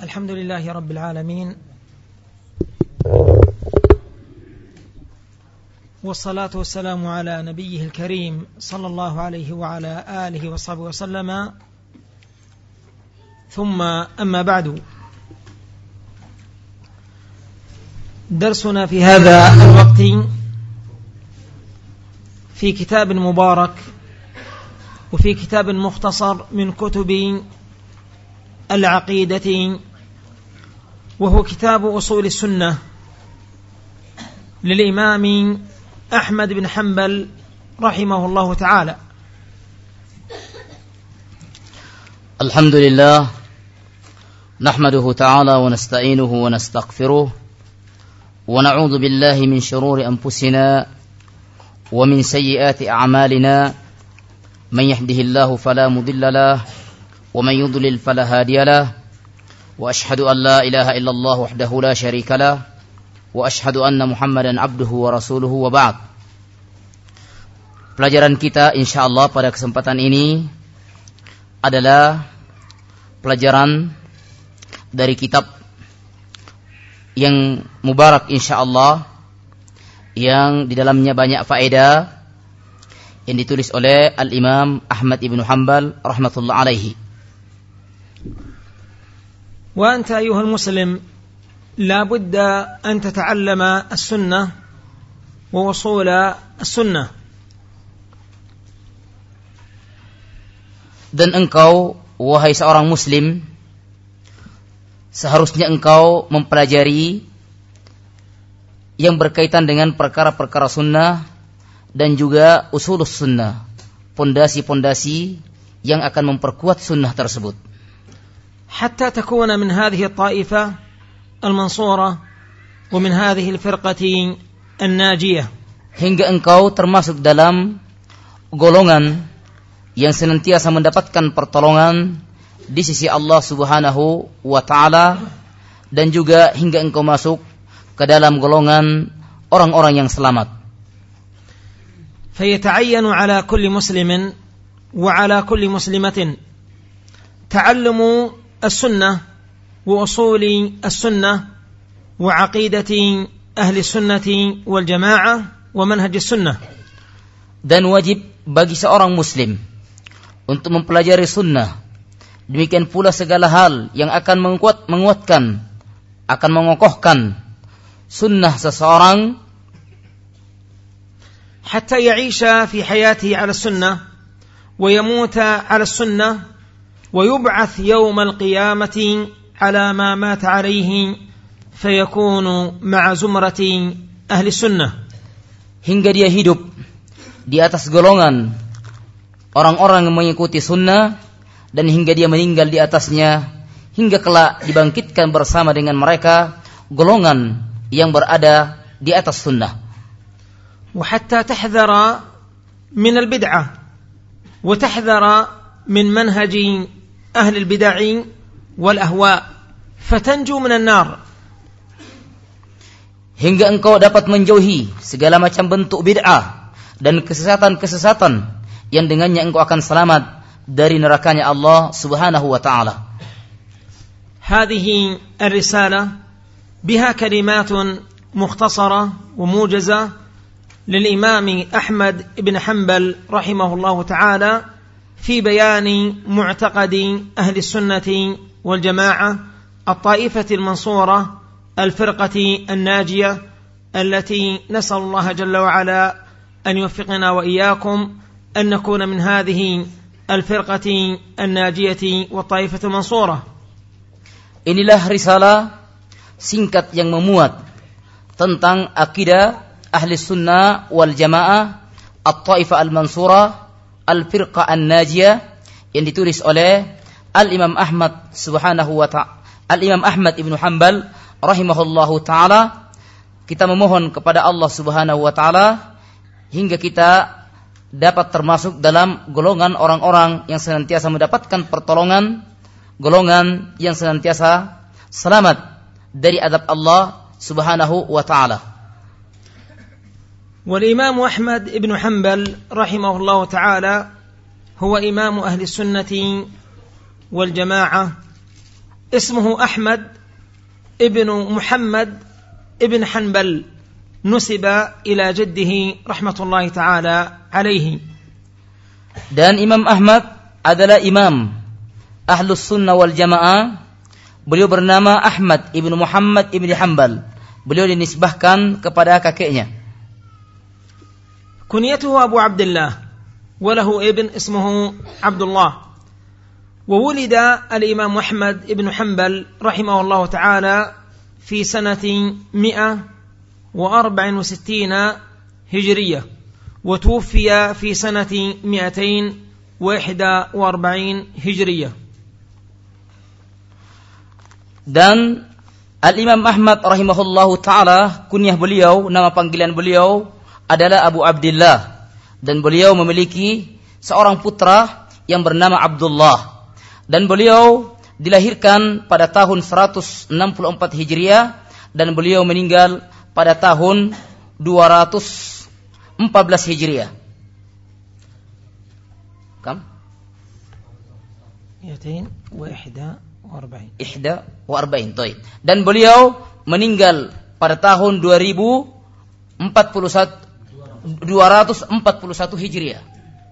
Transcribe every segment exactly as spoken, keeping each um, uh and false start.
الحمد لله رب العالمين، والصلاة والسلام على نبيه الكريم صلى الله عليه وعلى آله وصحبه وسلم، ثم أما بعد. درسنا في هذا الوقت في كتاب مبارك وفي كتاب مختصر من كتب العقيدة، وهو كتاب أصول السنة للإمام أحمد بن حنبل رحمه الله تعالى. الحمد لله نحمده تعالى ونستعينه ونستغفره ونعوذ بالله من شرور أنفسنا ومن سيئات أعمالنا، من يهده الله فلا مضل له ومن يضلل فلا هادي له، وأشهد أن لا إله إلا الله وحده لا شريك له، وأشهد أن محمدا عبده ورسوله، وبعد. Pelajaran kita insyaallah pada kesempatan ini adalah pelajaran dari kitab yang mubarak insyaallah, yang di dalamnya banyak faedah, yang ditulis oleh Al-Imam Ahmad ibn Hanbal rahmatullah alaihi. وأنت أيها المسلم لا بد أن تتعلم السنة ووصول السنة. Dan engkau, wahai seorang muslim, seharusnya engkau mempelajari yang berkaitan dengan perkara-perkara sunnah dan juga usulus sunnah, pondasi-pondasi yang akan memperkuat sunnah tersebut. حتى تكون من هذه الطائفة المنصورة ومن هذه الفرقة الناجية. Hingga engkau termasuk dalam golongan yang senantiasa mendapatkan pertolongan di sisi Allah Subhanahu wa taala, dan juga hingga engkau masuk ke dalam golongan orang-orang yang selamat. فيتعين على كل مسلم وعلى كل مسلمة تعلم السنة وأصول السنة وعقيدة أهل السنة والجماعة ومنهج السنة. Dan wajib bagi seorang muslim untuk mempelajari sunnah, demikian pula segala hal yang akan menguat, menguatkan, akan mengokohkan sunnah seseorang, حتى يعيش في حياته على السنة ويموت على السنة ويبعث يوم القيامة على ما مات عليه فيكون مع زمرة أهل السنة. Hingga dia hidup di atas golongan orang-orang yang mengikuti sunnah, dan hingga dia meninggal di atasnya, hingga kelak dibangkitkan bersama dengan mereka, golongan yang berada di atas sunnah. وحتى تحذر من البدعة وتحذر من منهج أهل البدع والأهواء فتنجو من النار. Hingga engkau dapat menjauhi segala macam bentuk bid'ah dan kesesatan-kesesatan yang dengannya engkau akan selamat dari nerakanya Allah Subhanahu wa taala. هذه الرسالة بها كلمات مختصرة وموجزة للإمام أحمد بن حنبل رحمه الله تعالى في بيان معتقد أهل السنة والجماعة الطائفة المنصورة الفرقة الناجية التي نسأل الله جل وعلا أن يوفقنا وإياكم أن نكون من هذه الفرقة الناجية والطائفة المنصورة. Inilah risalah singkat yang memuat tentang akidah ahli sunnah wal jamaah, at-taifah al-mansurah, al-firqah an-najiyah, yang ditulis oleh Al-Imam Ahmad subhanahu wa ta'ala, Al-Imam Ahmad ibn Hanbal rahimahullahu ta'ala. Kita memohon kepada Allah subhanahu wa ta'ala hingga kita dapat termasuk dalam golongan orang-orang yang senantiasa mendapatkan pertolongan, golongan yang senantiasa selamat dari adab Allah subhanahu wa ta'ala. والإمام أحمد بن حنبل رحمه الله تعالى هو إمام أهل السنة والجماعة اسمه أحمد ابن محمد ابن حنبل نسب إلى جده رحمة الله تعالى عليه. Dan Imam Ahmad adalah imam Ahlus Sunnah wal Jamaah. Beliau bernama Ahmad ibnu Muhammad ibnu Hanbal. Beliau dinisbahkan kepada kakeknya. كنيته أبو عبد الله وله ابن اسمه عبد الله. وولد الإمام أحمد بن حنبل رحمه الله تعالى في سنة مئة وأربع وستين هجرية وتوفي في سنة مئتين وإحدى وأربعين هجرية. Dan Al-Imam Ahmad rahimahullahu ta'ala, kunyah beliau, nama panggilan beliau adalah Abu Abdullah. Dan beliau memiliki seorang putra yang bernama Abdullah. Dan beliau dilahirkan pada tahun seratus enam puluh empat Hijriah dan beliau meninggal pada tahun dua ratus empat belas Hijriah. Kam? مئتين وإحدى وأربعين. Ihda wa arba'in. Dan beliau meninggal pada tahun dua ribu empat puluh satu, dua ratus empat puluh satu Hijriah.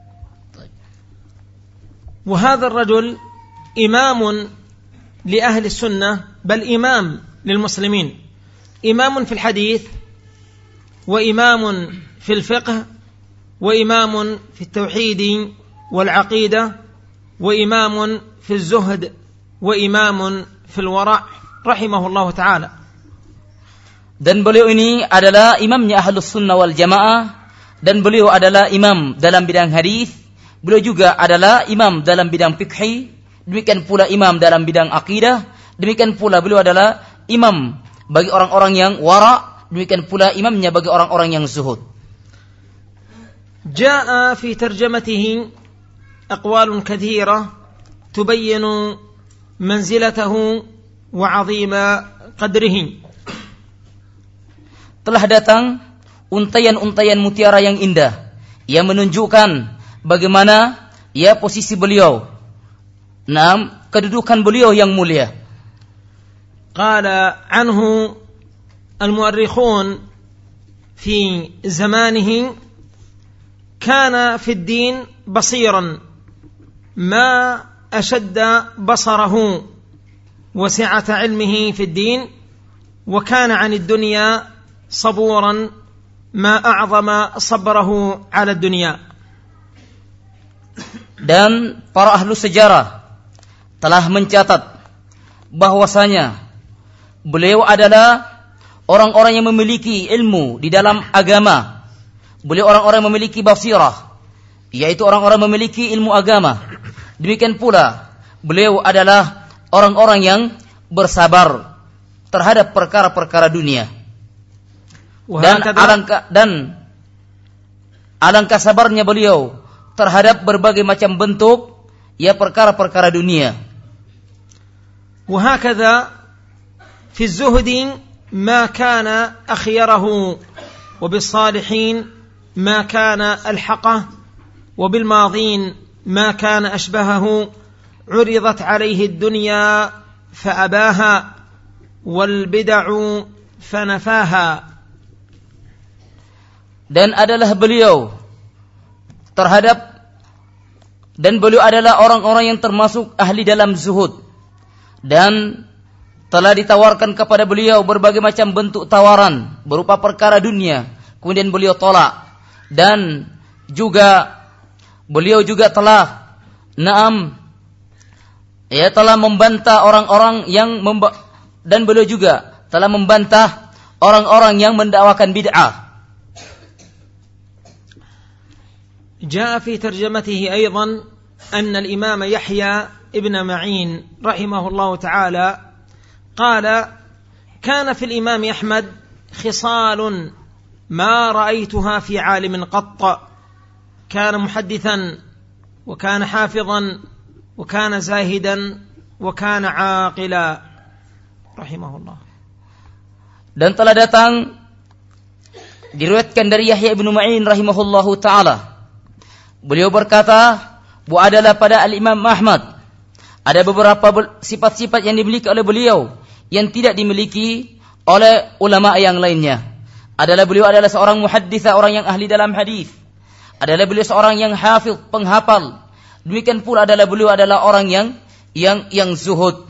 وهذا الرجل إمام لأهل السنة بل إمام للمسلمين. إمام في الحديث وإمام في الفقه وإمام في التوحيد والعقيدة وإمام في الزهد وإمام في الورع رحمه الله تعالى. Dan beliau ini adalah imamnya Ahlus Sunnah wal Jamaah, dan beliau adalah imam dalam bidang hadis, beliau juga adalah imam dalam bidang fikih, demikian pula imam dalam bidang akidah, demikian pula beliau adalah imam bagi orang-orang yang wara, demikian pula imamnya bagi orang-orang yang zuhud. جاء في ترجمته أقوال كثيرة تبين منزلته وعظيم قدره. Telah datang untaian-untaian mutiara yang indah yang menunjukkan bagaimana ya posisi beliau, nam kedudukan beliau yang mulia. قال عنه المؤرخون في زمانه كان في الدين بصيرا ما أشد بصره وسعة علمه في الدين وكان عن الدنيا صبورا ما أعظم صبره على الدنيا. Dan para ahlu sejarah telah mencatat bahwasanya beliau adalah orang-orang yang memiliki ilmu di dalam agama. Beliau orang-orang yang memiliki basirah, yaitu orang-orang yang memiliki ilmu agama. Demikian pula beliau adalah orang-orang yang bersabar terhadap perkara-perkara dunia. Dan alangkah dan alangkah sabarnya beliau terhadap berbagai macam bentuk ya perkara-perkara dunia. وهكذا في الزهد ما كان أخيره وبالصالحين ما كان ألحقه وبالماضين ما كان أشبهه عرضت عليه الدنيا فأباها والبدع فنفاها. Dan adalah beliau terhadap dan beliau adalah orang-orang yang termasuk ahli dalam zuhud, dan telah ditawarkan kepada beliau berbagai macam bentuk tawaran berupa perkara dunia, kemudian beliau tolak. Dan juga beliau juga telah naam ya telah membantah orang-orang yang memba- dan beliau juga telah membantah orang-orang yang mendakwakan bid'ah. جاء في ترجمته أيضا أن الإمام يحيى ابن معين رحمه الله تعالى قال كان في الإمام أحمد خصال ما رأيتها في عالم قط. كان محدثا وكان حافظا وكان زاهدا وكان عاقلا رحمه الله. Dan telah datang diriwayatkan dari Yahya ibnu Ma'in rahimahullahu ta'ala, beliau berkata bahwa adalah pada Al-Imam Ahmad Ada beberapa sifat-sifat yang dimiliki oleh beliau yang tidak dimiliki oleh ulama yang lainnya. Adalah beliau adalah seorang muhaddits, orang yang ahli dalam hadis. Adalah beliau seorang yang hafiz, penghafal. Demikian pula adalah beliau adalah orang yang yang yang zuhud.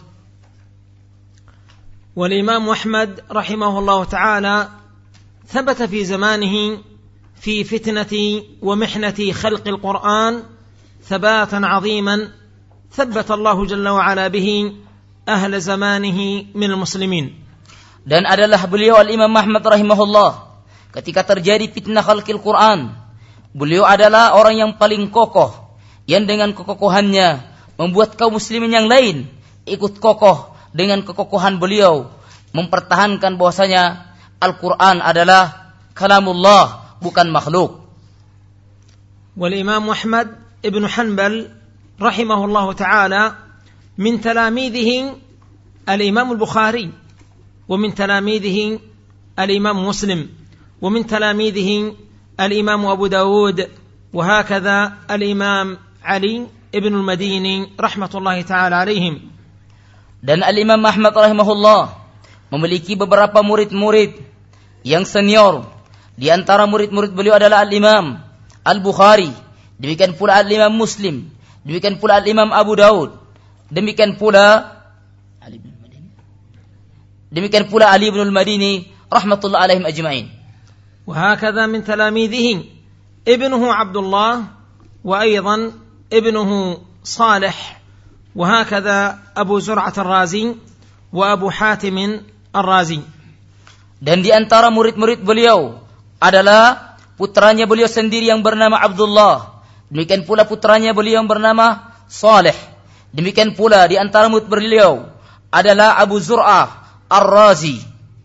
والإمام أحمد رحمه الله تعالى ثبت في زمانه في فتنة ومحنة خلق القرآن ثباتا عظيما ثبت الله جل وعلا به أهل زمانه من المسلمين. Dan adalah beliau Al-Imam Ahmad rahimahullah ketika terjadi fitnah khalqil Quran, beliau adalah orang yang paling kokoh, yang dengan kekokohannya membuat kaum muslimin yang lain ikut kokoh dengan kekokohan beliau, mempertahankan bahwasanya Al-Quran adalah kalamullah, bukan makhluk. والإمام أحمد ابن حنبل رحمه الله تعالى من تلاميذه الإمام البخاري، ومن تلاميذه الإمام مسلم، ومن تلاميذه الإمام أبو داود، وهكذا الإمام علي ابن المديني رحمة الله تعالى عليهم. Dan Al-Imam Ahmad rahimahullah memiliki beberapa murid-murid yang senior. Di antara murid-murid beliau adalah Al-Imam Al-Bukhari, demikian pula Al-Imam Muslim, demikian pula Al-Imam Abu Daud, demikian pula Ali bin Madini, demikian pula Ali bin Al-Madini rahmatullah alaihim ajma'in. وهكذا من تلاميذه ابنه عبد الله، وأيضا ابنه صالح، وهكذا أبو زرعة الرازي وأبو حاتم الرازي. Dan di antara murid-murid beliau adalah putranya beliau sendiri yang bernama Abdullah, demikian pula putranya beliau yang bernama Saleh, demikian pula di antara murid beliau adalah Abu Zur'ah Ar-Razi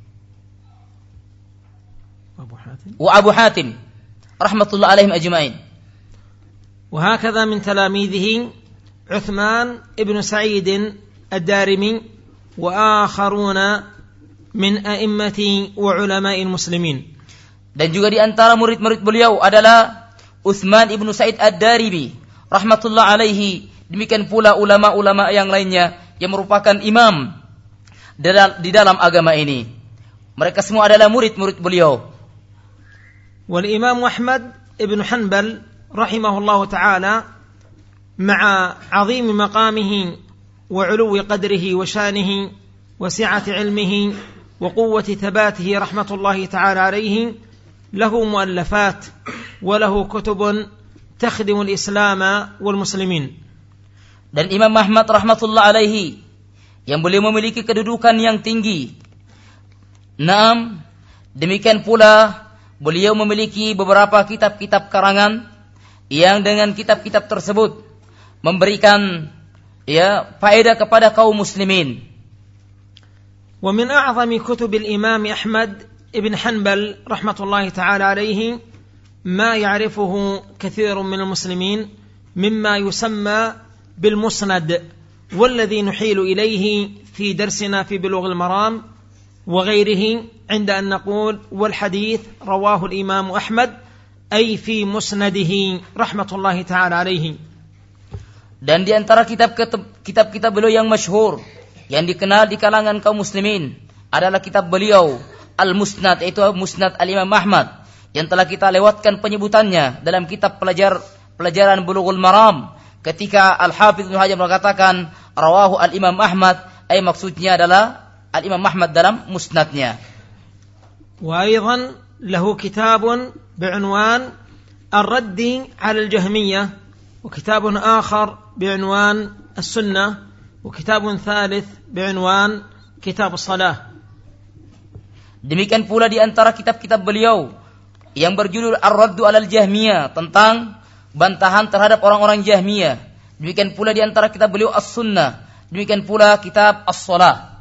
wa Abu Hatim rahmatullah alaihim ajma'in. وهكذا من تلاميذه عثمان ابن سعيد الدارمي وآخرون من أئمة وعلماء المسلمين. Dan juga di antara murid-murid beliau adalah Utsman ibnu Sa'id ad-Darimi rahmatullah alaihi, demikian pula ulama-ulama yang lainnya yang merupakan imam di dalam agama ini. Mereka semua adalah murid-murid beliau. والإمام أحمد ابن حنبل رحمه الله تعالى مع عظيم مقامه وعلو قدره وشانه وسعة علمه وقوة ثباته رحمة الله تعالى عليه له مؤلفات وله كتب تخدم الإسلام والمسلمين. Dan Imam Ahmad rahmatullah alaihi yang beliau memiliki kedudukan yang tinggi. Naam, demikian pula beliau memiliki beberapa kitab-kitab karangan yang dengan kitab-kitab tersebut memberikan ya faedah kepada kaum muslimin. ومن أعظم كتب الإمام أحمد ابن حنبل رحمة الله تعالى عليه ما يعرفه كثير من المسلمين مما يسمى بالمسند، والذي نحيل إليه في درسنا في بلوغ المرام وغيره عند أن نقول والحديث رواه الإمام أحمد أي في مسنده رحمة الله تعالى عليه. Dan di antara kitab-kitab beliau yang masyhur yang dikenal di kalangan kaum muslimin adalah kitab beliau Al-Musnad, yaitu Musnad Al-Imam Ahmad, yang telah kita lewatkan penyebutannya dalam kitab pelajar pelajaran Bulughul Maram ketika Al-Hafidz Ibnu Hajar mengatakan rawahu Al-Imam Ahmad, ay maksudnya adalah Al-Imam Ahmad dalam musnadnya. Wa aidan lahu kitabun bi'unwan Ar-Radd 'ala al-Jahmiyah, wa kitabun akhar bi'unwan As-Sunnah, wa kitabun thalith bi'unwan Kitab As-Salah. Demikian pula di antara kitab-kitab beliau yang berjudul Ar-Radd 'ala al-Jahmiyah, tentang bantahan terhadap orang-orang Jahmiyah. Demikian pula di antara kitab beliau As-Sunnah, demikian pula kitab As-Salah.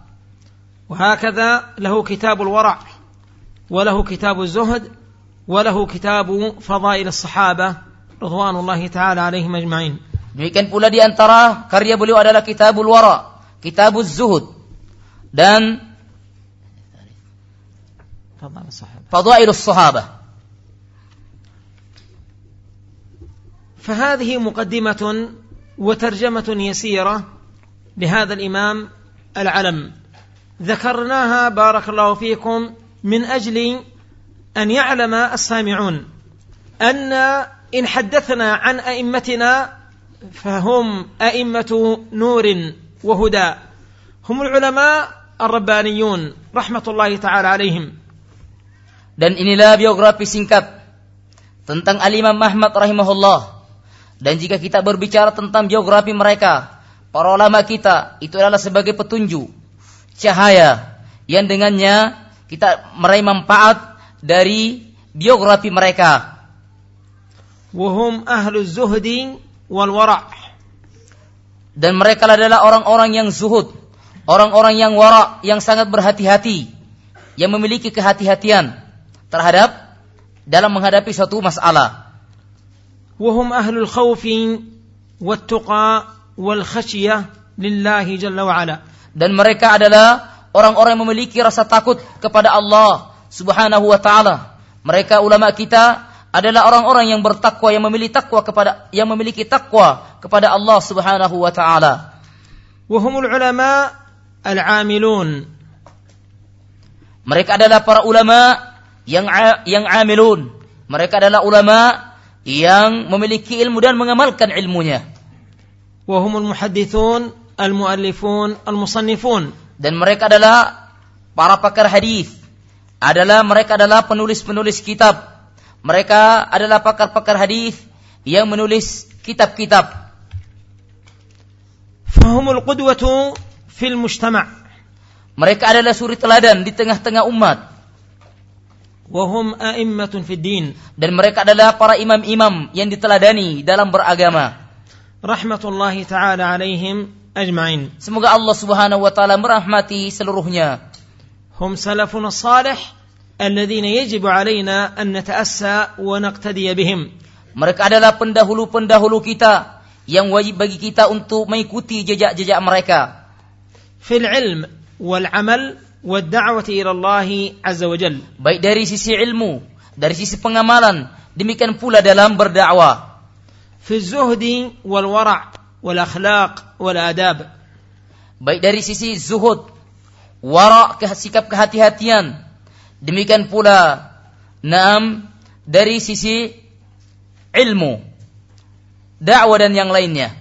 وهكذا له كتاب الورع وله كتاب الزهد وله كتاب فضائل الصحابة رضوان الله تعالى عليهم أجمعين. Demikian pula di antara karya beliau adalah Kitabul Wara, Kitabuz Zuhud, dan Fadailus Sahabah. فهذه مقدمة وترجمة يسيرة لهذا الإمام العلم. ذكرناها بارك الله فيكم من أجل أن يعلم السامعون أن إن حدثنا عن أئمتنا فهم أئمة نور وهدى، هم العلماء الربانيون رحمة الله تعالى عليهم. Dan inilah biografi singkat tentang Al-Imam Ahmad rahimahullah. Dan jika kita berbicara tentang biografi mereka, para ulama kita, itu adalah sebagai petunjuk, cahaya yang dengannya kita meraih manfaat dari biografi mereka. Wahum ahluz zuhdi wal wara'. Dan mereka adalah orang-orang yang zuhud, orang-orang yang wara', yang sangat berhati-hati, yang memiliki kehati-hatian terhadap dalam menghadapi suatu masalah. Wahum ahlul khawfi wat tuqa wal khasyah lillahi jalla wa ala. Dan mereka adalah orang-orang yang memiliki rasa takut kepada Allah Subhanahu wa taala. Mereka ulama kita adalah orang-orang yang bertakwa, yang memiliki takwa kepada yang memiliki takwa kepada Allah Subhanahu wa taala. Wahumul ulama al-amilun. Mereka adalah para ulama yang yang amilun. Mereka adalah ulama yang memiliki ilmu dan mengamalkan ilmunya. Wahumul muhaddithun al-muallifun al-musannifun. Dan mereka adalah para pakar hadis. Adalah mereka adalah penulis-penulis kitab. Mereka adalah pakar-pakar hadis yang menulis kitab-kitab. Fahumul qudwatu fil mujtama'. Mereka adalah suri teladan di tengah-tengah umat. Wahum a'immatun fid din. Dan mereka adalah para imam-imam yang diteladani dalam beragama. Rahmatullahi ta'ala alaihim ajma'in. Semoga Allah Subhanahu wa taala merahmati seluruhnya. Hum salafun salih alladzina yajibu alaina an nata'assa wa naqtadiya bihim. Mereka adalah pendahulu-pendahulu kita yang wajib bagi kita untuk mengikuti jejak-jejak mereka. Fil ilm wal amal wad da'wati ila Allah azza wa jalla. Baik dari sisi ilmu, dari sisi pengamalan, demikian pula dalam berdakwah. Fi zuhdi wal wara' wal akhlaq wal adab. Baik dari sisi zuhud, wara', sikap kehati-hatian, demikian pula naam dari sisi ilmu, dakwah dan yang lainnya.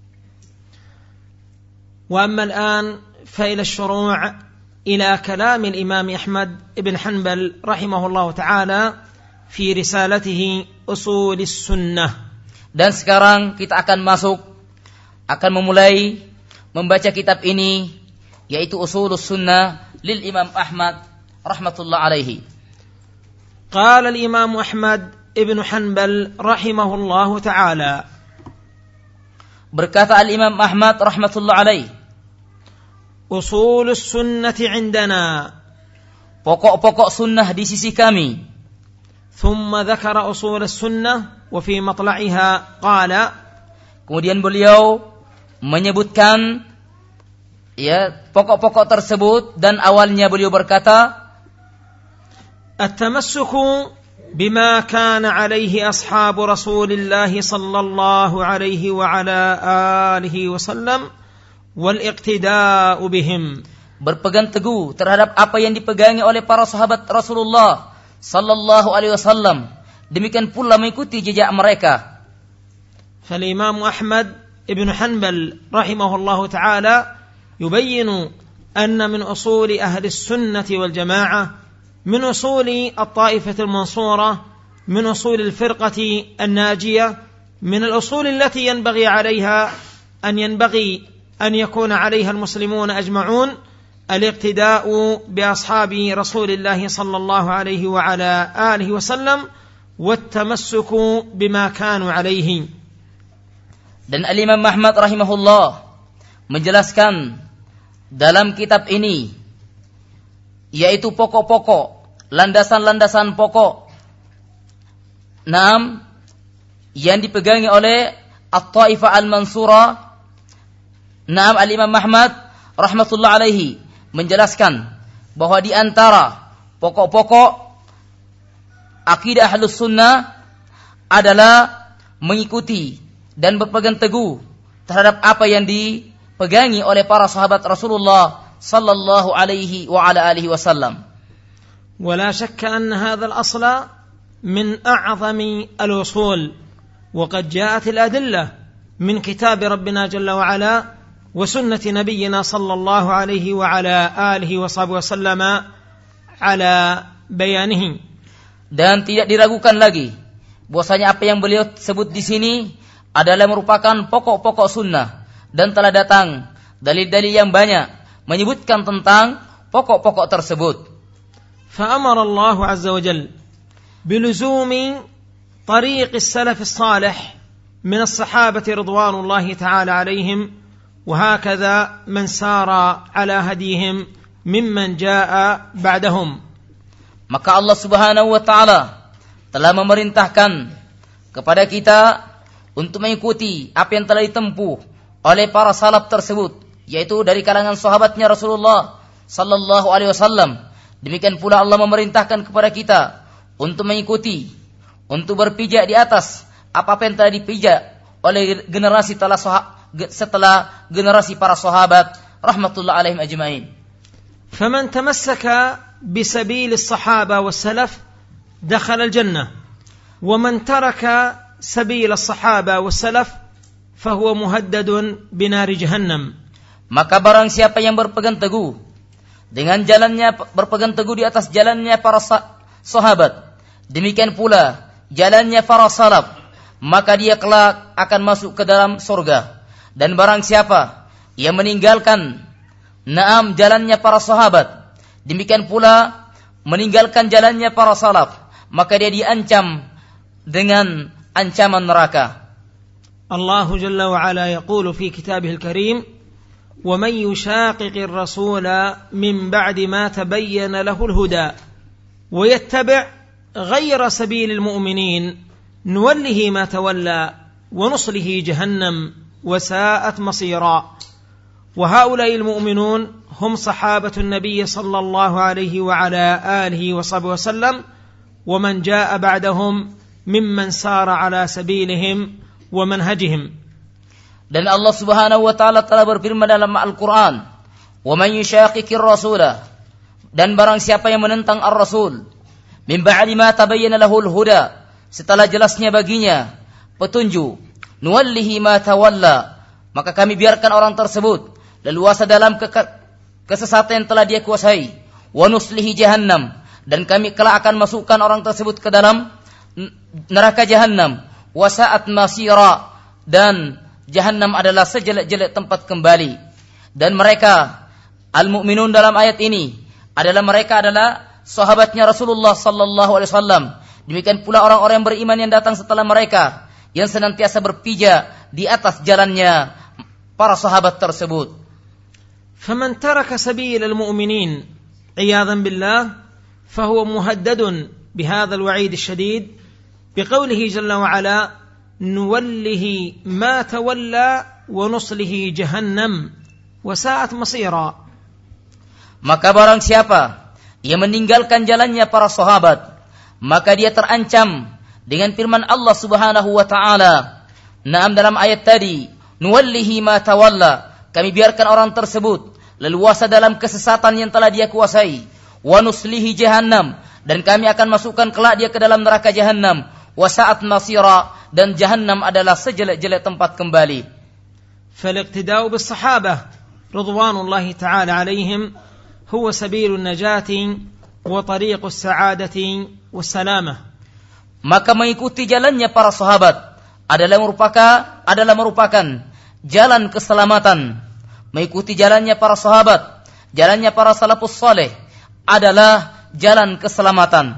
Wa amma al-an fa ila asy-syuru' ila kalam al-Imam Ahmad ibn Hanbal rahimahullah ta'ala fi risalatihi Ushul as-Sunnah. Dan sekarang kita akan masuk, akan memulai membaca kitab ini, yaitu Ushul as-Sunnah lil Imam Ahmad rahmatullah alaihi. Qala al-Imam Ahmad ibn Hanbal rahimahullah ta'ala. Berkata al-Imam Ahmad rahmatullah alaihi, Ushul as-sunnati 'indana. Pokok-pokok sunnah di sisi kami. Thumma dzakara usul as-sunnah wa fi matla'iha qala. Kemudian beliau menyebutkan ya pokok-pokok tersebut dan awalnya beliau berkata, At-tamassuku bima kana 'alaihi ashabu Rasulillah sallallahu alaihi wa ala alihi wa sallam wal iqtida'u bihim. Berpegang teguh terhadap apa yang dipegangi oleh para sahabat Rasulullah sallallahu alaihi wasallam, demikian pula mengikuti jejak mereka. Fal Imam Ahmad ibn Hanbal rahimahullahu ta'ala yubayyinu anna min usuli ahli as-sunnati wal jama'ah, min usuli at-ta'ifati al-mansura, min usuli al-firqati an-najiyah, min al-usul allati yanbaghi 'alayha an yanbaghi أن يكون عليها المسلمون أجمعون الاقتداء بأصحاب رسول الله صلى الله عليه وعلى آله وسلم والتمسك بما كانوا عليه. Dan Al-Imam Ahmad rahimahullah menjelaskan dalam kitab ini, yaitu pokok-pokok, landasan-landasan pokok enam yang dipegangi oleh At-Taifah Al-Mansurah. Naam, Al-Imam Ahmad rahmatullah alaihi menjelaskan bahwa di antara pokok-pokok akidah Ahlus Sunnah adalah mengikuti dan berpegang teguh terhadap apa yang di dipegangi oleh para sahabat Rasulullah sallallahu alaihi wa ala alihi wasallam. ولا شك أن هذا الأصل من أعظم الأصول وقد جاءت الأدلة من كتاب ربنا جل وعلا وسنة نبينا صلى الله عليه وعلى آله وصحبه وسلم على بيانه. Dan tidak diragukan lagi bahwasanya apa yang beliau sebut di sini adalah merupakan pokok-pokok sunnah dan telah datang dalil-dalil yang banyak menyebutkan tentang pokok-pokok tersebut. فأمر الله عز وجل بلزوم طريق السلف الصالح من الصحابة رضوان الله تعالى عليهم وهكذا من سار على هديهم ممن جاء بعدهم. Maka Allah Subhanahu wa taala telah memerintahkan kepada kita untuk mengikuti apa yang telah ditempuh oleh para salaf tersebut, yaitu dari kalangan sahabatnya Rasulullah sallallahu alaihi wasallam. Demikian pula Allah memerintahkan kepada kita untuk mengikuti, untuk berpijak di atas apa-apa yang telah dipijak oleh generasi setelah generasi para sahabat rahmatullah alaihim ajma'in. فمن تمسك بسبيل الصحابة والسلف دخل الجنة ومن ترك سبيل الصحابة والسلف فهو مهدد بنار جهنم. Maka barang siapa yang berpegang teguh dengan jalannya, berpegang teguh di atas jalannya para sahabat, demikian pula jalannya para salaf, maka dia kelak akan masuk ke dalam surga. Dan barang siapa yang meninggalkan naam jalannya para sahabat, demikian pula meninggalkan jalannya para salaf, maka dia diancam dengan ancaman neraka. Allah Jalla wa Ala yaqulu fi kitabihil karim ومن يشاقق الرسول من بعد ما تبين له الهدى ويتبع غير سبيل المؤمنين نوله ما تولى ونصله جهنم وساءت مصيرا. وهؤلاء المؤمنون هم صحابة النبي صلى الله عليه وعلى آله وصحبه وسلم ومن جاء بعدهم ممن سار على سبيلهم ومنهجهم. Dan Allah Subhanahu wa taala telah berfirman dalam Al-Qur'an, "Wa man yushaqiqir rasulah," dan barang siapa yang menentang ar-rasul, min ba'di ma tabayyana lahul huda, setelah jelasnya baginya petunjuk, nuwallihi ma tawalla, maka kami biarkan orang tersebut leluasa dalam ke- kesesatan yang telah dia kuasai, wa nuslihi jahannam, dan kami kelak akan masukkan orang tersebut ke dalam neraka jahannam, wa sa'at masira, dan Jahannam adalah sejelek-jelek tempat kembali. Dan mereka al-mu'minun dalam ayat ini adalah mereka adalah sahabatnya Rasulullah sallallahu alaihi wasallam. Demikian pula orang-orang yang beriman yang datang setelah mereka, yang senantiasa berpijak di atas jalannya para sahabat tersebut. فمن ترك سبيل المؤمنين عياذا بالله فهو مهدد بهذا الوعيد الشديد بقوله جل وعلا نوله ما تولى ونصله جهنم وساءت مصيرا. Maka barang siapa yang meninggalkan jalannya para sahabat, maka dia terancam dengan firman Allah Subhanahu wa taala. Naam dalam ayat tadi, nuwallihi ma tawalla, kami biarkan orang tersebut leluasa dalam kesesatan yang telah dia kuasai, wa nuslihi jahannam, dan kami akan masukkan kelak dia ke dalam neraka jahannam, wa sa'at masira, dan jahannam adalah sejelek-jelek tempat kembali. فالاقتداء بالصحابة رضوان الله تعالى عليهم هو سبيل النجاة وطريق السعادة والسلامة. Maka mengikuti jalannya para sahabat adalah merupakan adalah merupakan jalan keselamatan. Mengikuti jalannya para sahabat, jalannya para salafus saleh adalah jalan keselamatan.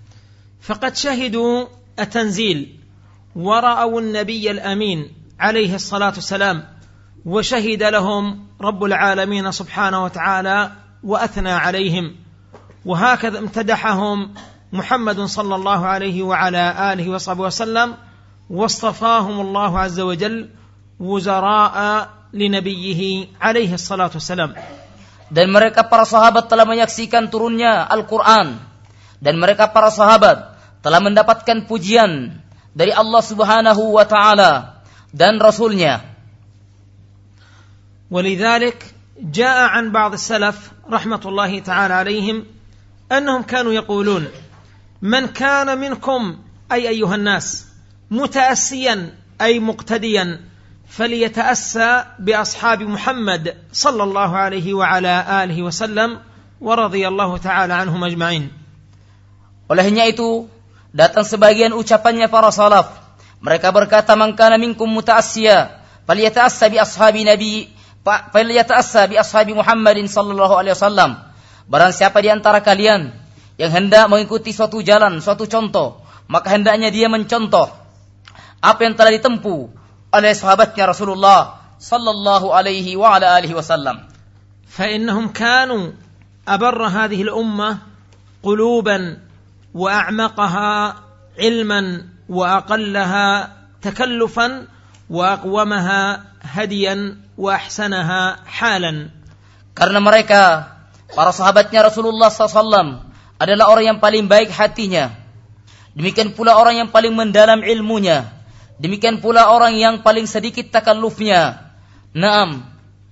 فقد شهدوا التنزيل ورأوا النبي الأمين عليه الصلاة والسلام وشهد لهم رب العالمين سبحانه وتعالى وأثنى عليهم وهكذا امتدحهم محمد صلى الله عليه وعلى آله وصحبه وسلم واصطفاهم الله عز وجل وزراء لنبيه عليه الصلاة والسلام. Dan mereka para sahabat telah menyaksikan turunnya Al-Quran, dan mereka para sahabat telah mendapatkan pujian dari Allah Subhanahu wa taala dan Rasulnya. ولذلك جاء عن بعض السلف رحمة الله تعالى عليهم أنهم كانوا يقولون من كان منكم أي أيها الناس متأسيا أي مقتديا فليتأسى بأصحاب محمد صلى الله عليه وعلى آله وسلم ورضي الله تعالى عنهم أجمعين. Olehnya itu datang sebagian ucapannya para salaf. Mereka berkata, man kana minkum muta'assiya falyata'assa bi ashabi nabi falyata'assa bi ashabi Muhammadin sallallahu alaihi wasallam. Barang siapa di antara kalian yang hendak mengikuti suatu jalan, suatu contoh, maka hendaknya dia mencontoh apa yang telah ditempuh oleh sahabatnya Rasulullah sallallahu alaihi wa ala alihi wasallam. فإنهم كانوا أبر هذه الأمة قلوبا وأعمقها علما وأقلها تكلفا وأقومها هديا وأحسنها حالا. Karena mereka para sahabatnya Rasulullah sallallahu alaihi wasallam adalah orang yang paling baik hatinya. Demikian pula orang yang paling mendalam ilmunya. Demikian pula orang yang paling sedikit takallufnya. Naam.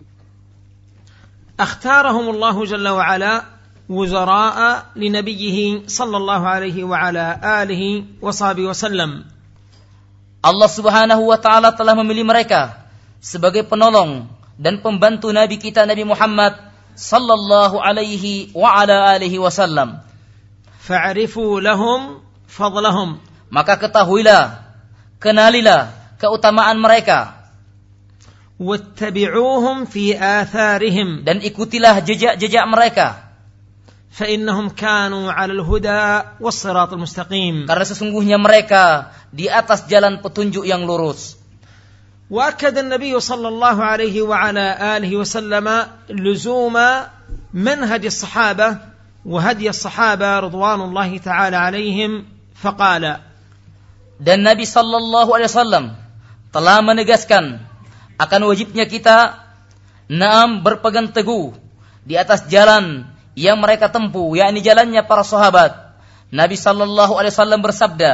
اختارهم الله جل وعلا وزراء لنبيه صلى الله عليه وعلى آله وصحبه وسلم. Allah Subhanahu wa taala telah memilih mereka sebagai penolong dan pembantu nabi kita Nabi Muhammad sallallahu alaihi wa ala alihi wasallam. Fa'rifu lahum fadlahum. Maka ketahuilah, kenalilah keutamaan mereka. Wattabi'uhum fi atharihim. Dan ikutilah jejak-jejak mereka. Fa'innahum kanu 'alal huda was-siratal mustaqim. Karena sesungguhnya mereka di atas jalan petunjuk yang lurus. وأكد النبي صلى الله عليه وعلى آله وسلم لزوم منهج الصحابة وهدي الصحابة رضوان الله تعالى عليهم فقال. Dan Nabi sallallahu alaihi wasallam telah menegaskan akan wajibnya kita naam berpegang teguh di atas jalan yang mereka tempuh, yakni jalannya para sahabat. Nabi sallallahu alaihi wasallam bersabda,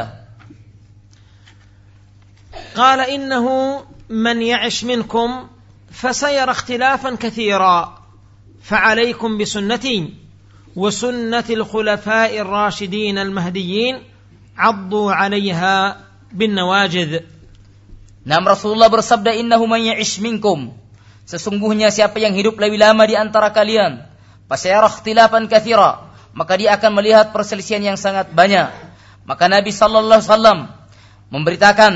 قال إنه من يعش منكم فسيرى اختلافا كثيرا فعليكم بسنتي وسنة الخلفاء الراشدين المهديين عضوا عليها بالنواجذ. Nam Rasulullah bersabda, innahu man ya'ish minkum, sesungguhnya siapa yang hidup lebih lama di antara kalian, fasayara ikhtilafan katsira, maka dia akan melihat perselisihan yang sangat banyak. Maka Nabi sallallahu alaihi wasallam memberitakan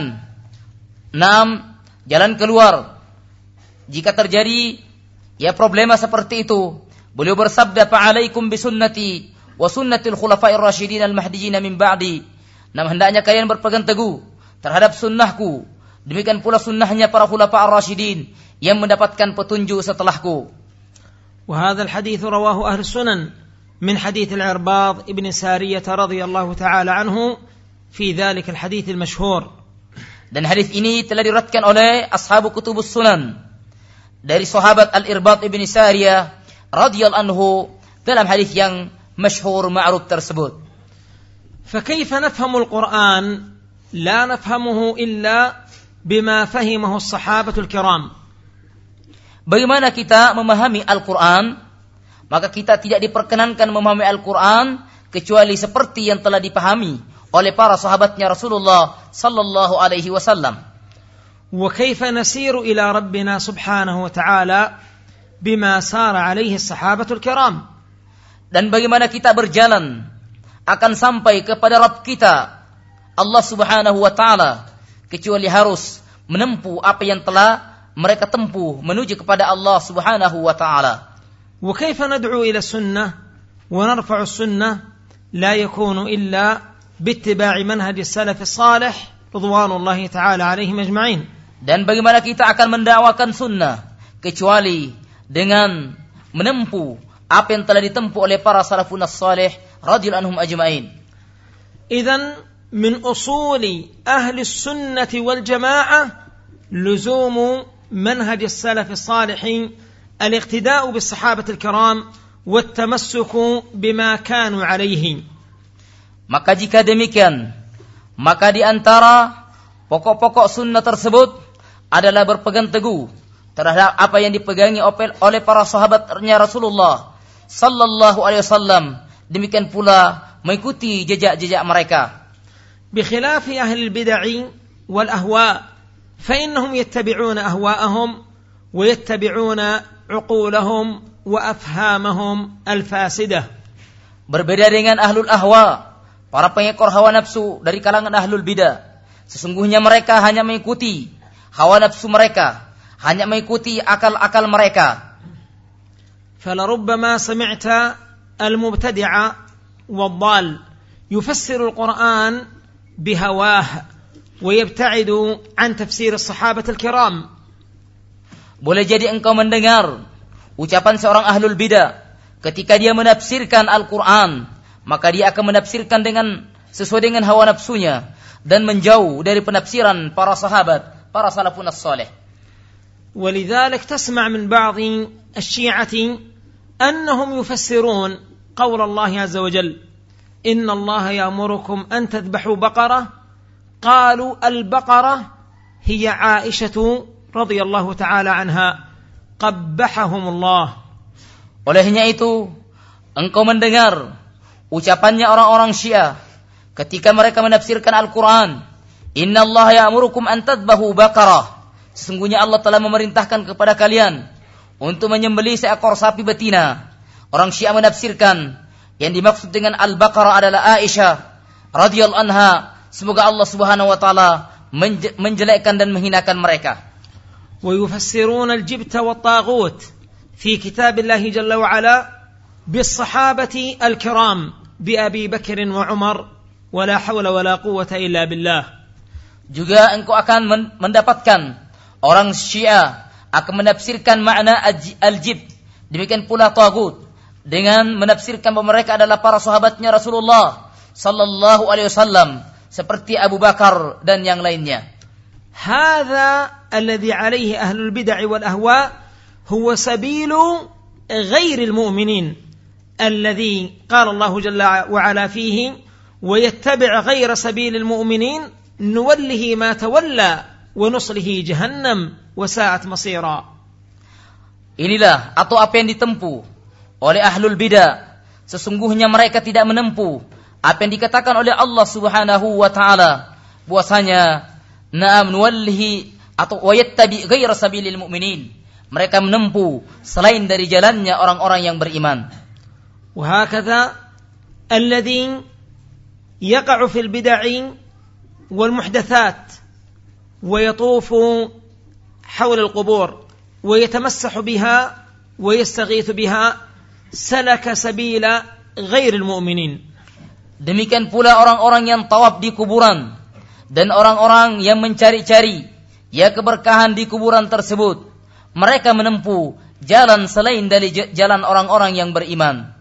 enam jalan keluar jika terjadi ya problema seperti itu. Beliau bersabda, fa'alaikum bisunnati wa sunnatil khulafa'ir rasyidin al-mahdiyyin min ba'di. Nah, hendaknya kalian berpegang teguh terhadap sunnahku, demikian pula sunnahnya para khulafa' ar-rasyidin yang mendapatkan petunjuk setelahku. وهذا الحديث رواه أهل السنن من حديث العرباض ابن سارية رضي الله تعالى عنه في ذلك الحديث المشهور. Dan hadis ini telah diriwayatkan oleh ashabu kutubus sunan dari sahabat Al-Irbad ibn Sariyah radhiyallahu anhu dalam hadis yang masyhur ma'ruf tersebut. فكيف نفهم القرآن لا نفهمه إلا بما فهمه الصحابة الكرام. Bagaimana kita memahami Al-Quran? Maka kita tidak diperkenankan memahami Al-Quran kecuali seperti yang telah dipahami oleh para sahabatnya Rasulullah sallallahu alaihi wasallam. وكيف نسير إلى ربنا سبحانه وتعالى بما سار عليه الصحابة الكرام. Dan bagaimana kita berjalan akan sampai kepada Rabb kita Allah Subhanahu wa taala kecuali harus menempuh apa yang telah mereka tempuh menuju kepada Allah Subhanahu wa taala. وكيف ندعو إلى السنة ونرفع السنة لا يكون إلا باتباع منهج السلف الصالح رضوان الله تعالى عليهم أجمعين. Dan bagaimana kita akan mendakwakan sunnah kecuali dengan menempuh apa yang telah ditempuh oleh para salafun as-salih radhiyallahu anhum ajma'in. إذن من أصول أهل السنة والجماعة لزوم منهج السلف الصالح الاقتداء بالصحابة الكرام والتمسك بما كانوا عليه. Maka jika demikian, maka di antara pokok-pokok sunnah tersebut adalah berpegang teguh terhadap apa yang dipegangi oleh para sahabatnya Rasulullah sallallahu alaihi wasallam, demikian pula mengikuti jejak-jejak mereka. بخلاف أهل البدع والأهواء فإنهم يتبعون أهواءهم ويتبعون عقولهم وأفهامهم الفاسدة. Berbeda dengan ahlul ahwa, para pengekor hawa nafsu dari kalangan ahlul bidah. Sesungguhnya mereka hanya mengikuti hawa nafsu mereka, hanya mengikuti akal-akal mereka. فلربما سمعت المبتدع والضال يفسر القرآن بهواه ويبتعد عن تفسير الصحابة الكرام. Boleh jadi engkau mendengar ucapan seorang ahlul bidah ketika dia menafsirkan Al-Quran, maka dia akan menafsirkan dengan sesuai dengan hawa nafsunya dan menjauh dari penafsiran para sahabat, para salafun as-salih. ولذلك تسمع من بعض الشيعة أنهم يفسرون قول الله عز وجل إن الله يأمركم أن تذبحوا بقرة قالوا البقرة هي عائشة رضي الله تعالى عنها قبحهم الله. Olehnya itu engkau mendengar ucapannya orang-orang Syiah ketika mereka menafsirkan Al-Quran, Inna Allah ya'murukum an tadbahu baqarah. Sesungguhnya Allah telah memerintahkan kepada kalian untuk menyembelih seekor sapi betina. Orang Syiah menafsirkan yang dimaksud dengan Al-Baqarah adalah Aisyah radhiyallahu anha. Semoga Allah Subhanahu wa taala menjelekkan dan menghinakan mereka. Wa yufassiruna al-jibt wa at-taghut fi kitab Allah jalla wa ala bis-sahabati al-kiram bi Abi Bakr wa Umar wa la hawla wa la quwwata illa billah. Juga engkau akan mendapatkan orang Syiah akan menafsirkan makna al-jibt, demikian pula taghut, dengan menafsirkan bahwa mereka adalah para sahabatnya Rasulullah sallallahu alaihi wasallam seperti Abu Bakar dan yang lainnya. Hadza alladhi alaihi ahlul bid'ah wal ahwa huwa sabilu ghairil mu'minin alladhi qala Allah jalla wa ala fihi wa yattabi' ghayra sabilil mu'minin nuwallihi ma tawalla wa nuslihi jahannam wa sa'at masira. Inilah atau apa yang ditempuh oleh ahlul bidah. Sesungguhnya mereka tidak menempuh apa yang dikatakan oleh Allah Subhanahu wa taala, bahwasanya na'am nuwallihi atau wayattabi ghayra sabilil mu'minin. Mereka menempuh selain dari jalannya orang-orang yang beriman. Wa hakadha alladhi yaqa'u fil bid'ah wal muhdathat wa yatufu hawla al-qubur wa yatamassahu biha wa yastaghithu biha salaka sabila ghairil mu'minin. Demikian pula orang-orang yang tawaf di kuburan dan orang-orang yang mencari-cari ya keberkahan di kuburan tersebut, mereka menempuh jalan selain dari jalan orang-orang yang beriman.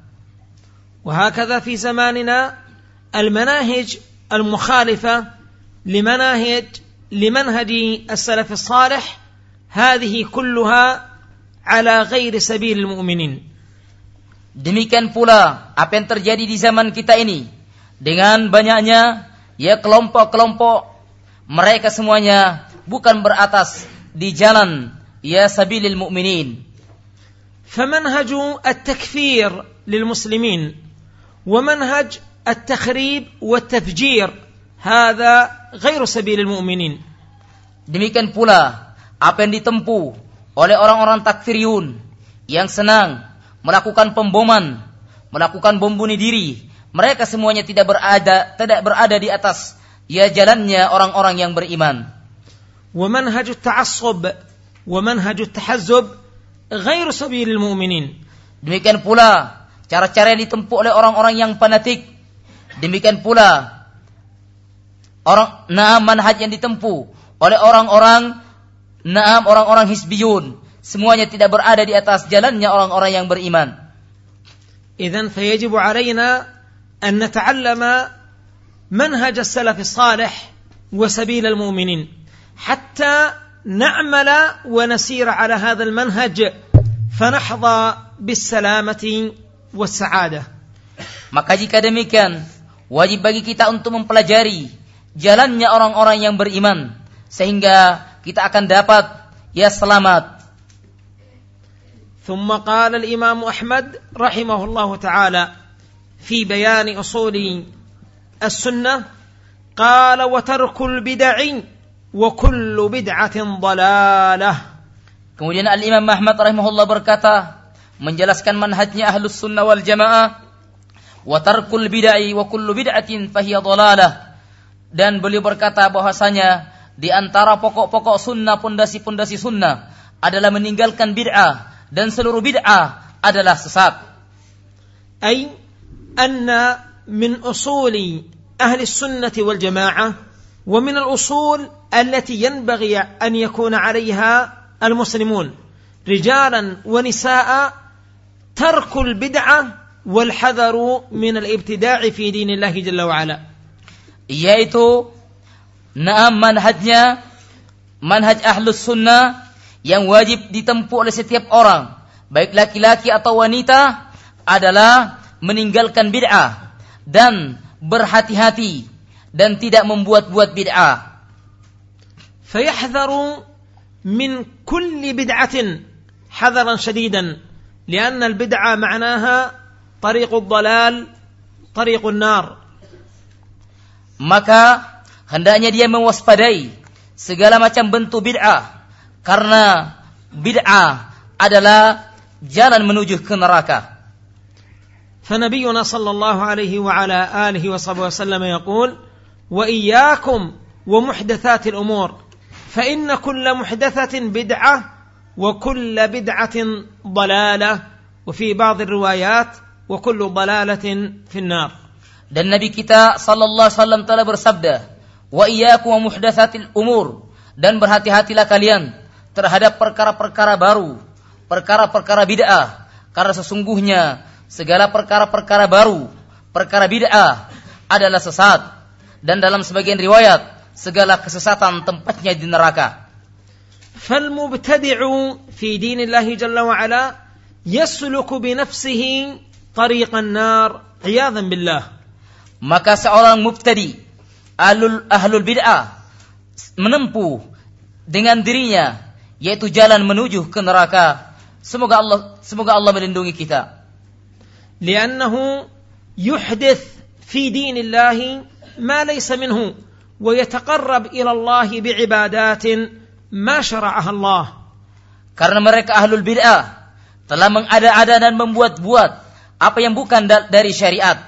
وهكذا في زماننا المناهج المخالفة لمناهج لمنهج السلف الصالح هذه كلها على غير سبيل المؤمنين. Demikian pula apa yang terjadi di zaman kita ini dengan banyaknya ya kelompok-kelompok, mereka semuanya bukan beratas di jalan ya sabilil mu'minin. فمنهج التكفير للمسلمين ومنهج التخريب والتفجير هذا غير سبيل المؤمنين. Demikian pula apa yang ditempuh oleh orang-orang takfiriyun yang senang melakukan pemboman, melakukan bom bunuh diri, mereka semuanya tidak berada tidak berada di atas ya jalannya orang-orang yang beriman. ومنهج التعصب ومنهج التحزب غير سبيل المؤمنين. Demikian pula cara-cara yang ditempuh oleh orang-orang yang fanatik. Demikian pula orang naam manhaj yang ditempuh oleh orang-orang naam orang-orang hizbiyun, semuanya tidak berada di atas jalannya orang-orang yang beriman. إذن فيجب علينا أن نتعلم منهج السلف الصالح وسبيل المؤمنين حتى نعمل ونسير على هذا المنهج فنحظى بالسلامة والسعادة. Maka jika demikian, wajib bagi kita untuk mempelajari jalannya orang-orang yang beriman sehingga kita akan dapat ya selamat ثم قال الإمام أحمد رحمه الله تعالى في بيان أصول السنة قال وترك البدع وكل بدعة ضلالة. Kemudian Al-Imam Ahmad rahimahullah berkata, menjelaskan manhajnya Ahlus Sunnah wal Jamaah, wa tarkul bid'ah wa kullu bid'atin fahiya dhalalah. Dan beliau berkata bahwasanya di antara pokok-pokok sunnah, pondasi-pondasi sunnah adalah meninggalkan bid'ah, dan seluruh bid'ah adalah sesat. Ay anna min usuli ahli sunnah wal jamaah wa min al-usul allati yanbaghi an yakuna 'alayha al-muslimun rijalan wa nisaa'a tarku al-bid'ah wal hadaru min al-ibtida' fi dinillah jalla wa 'ala. Yaitu na'am manhajnya manhaj ahlus sunnah yang wajib ditempuh oleh setiap orang, baik laki-laki atau wanita, adalah meninggalkan bid'ah dan berhati-hati dan tidak membuat-buat bid'ah. Fayahdharu min kulli bid'atin hadaran shadidan, lianna al-bid'ah ma'naha tariqud dhalal, tariqun nar. Maka hendaknya dia mewaspadai segala macam bentuk bid'ah, karena bid'ah adalah jalan menuju ke neraka. فنبينا صلى الله عليه وعلى آله وصحبه وسلم يقول وإياكم ومحدثات الأمور فإن كل محدثة بدعة وكل بدعة ضلالة وفي بعض الروايات وكل ضلالة في النار. Dan Nabi kita sallallahu alaihi wasallam telah bersabda, wa iyyakum wa muhdatsatil umur, dan berhati-hatilah kalian terhadap perkara-perkara baru, perkara-perkara bid'ah, karena sesungguhnya segala perkara-perkara baru, perkara bid'ah adalah sesat, dan dalam sebagian riwayat segala kesesatan tempatnya di neraka. Falmubtadi'u fi dinillahi jalla wa ala yasluku bi nafsihi tariqan nar iyadzan billah. Maka seorang mubtadi, ahlul ahlul bid'ah, menempuh dengan dirinya yaitu jalan menuju ke neraka. Semoga Allah semoga Allah melindungi kita. لأنه يحدث في دين الله ما ليس منه ويتقرب إلى الله بعبادات ما شرعها الله. Karena mereka ahlul bid'ah telah mengada-ada dan membuat-buat apa yang bukan dari syariat.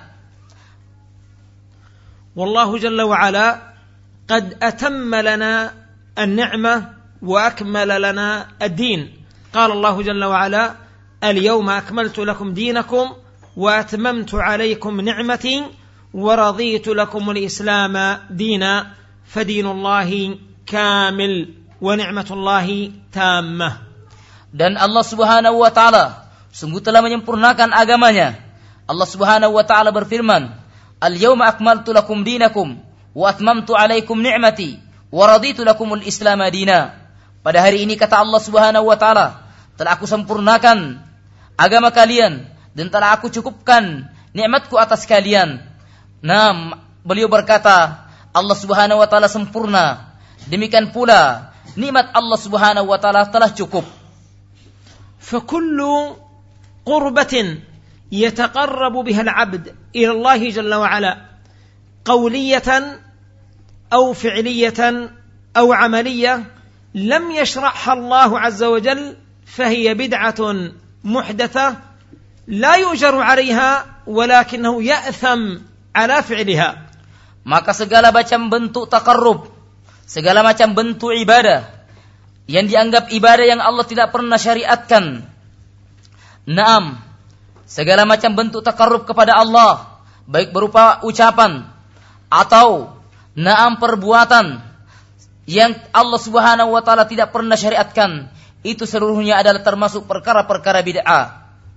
والله جل وعلا قد أتم لنا النعمة وأكمل لنا الدين. قال الله جل وعلا اليوم أكملت لكم دينكم وأتممت عليكم نعمتي ورضيت لكم الإسلام دينا فدين الله كامل ونعمة الله تامة. Dan Allah Subhanahu wa taala sungguh telah menyempurnakan agamanya. Allah Subhanahu wa taala berfirman, "Al-yawma akmaltu lakum dinakum wa atmamtu 'alaikum ni'mati wa raditu lakumul Islam dina." Pada hari ini kata Allah Subhanahu wa taala, telah aku sempurnakan agama kalian dan telah aku cukupkan nikmatku atas kalian. Nah, beliau berkata, Allah Subhanahu wa taala sempurna. Demikian pula nikmat Allah Subhanahu wa taala telah cukup. فكل قربة يتقرب بها العبد إلى الله جل وعلا قولية أو فعلية أو عملية لم يشرعها الله عز وجل فهي بدعة محدثة لا يؤجر عليها ولكنه يأثم على فعلها. Maka segala macam bentuk takarrub, segala macam bentuk ibadah yang dianggap ibadah yang Allah tidak pernah syariatkan. Naam, segala macam bentuk takarrub kepada Allah, baik berupa ucapan atau naam perbuatan yang Allah Subhanahu wa taala tidak pernah syariatkan, itu seluruhnya adalah termasuk perkara-perkara bid'ah.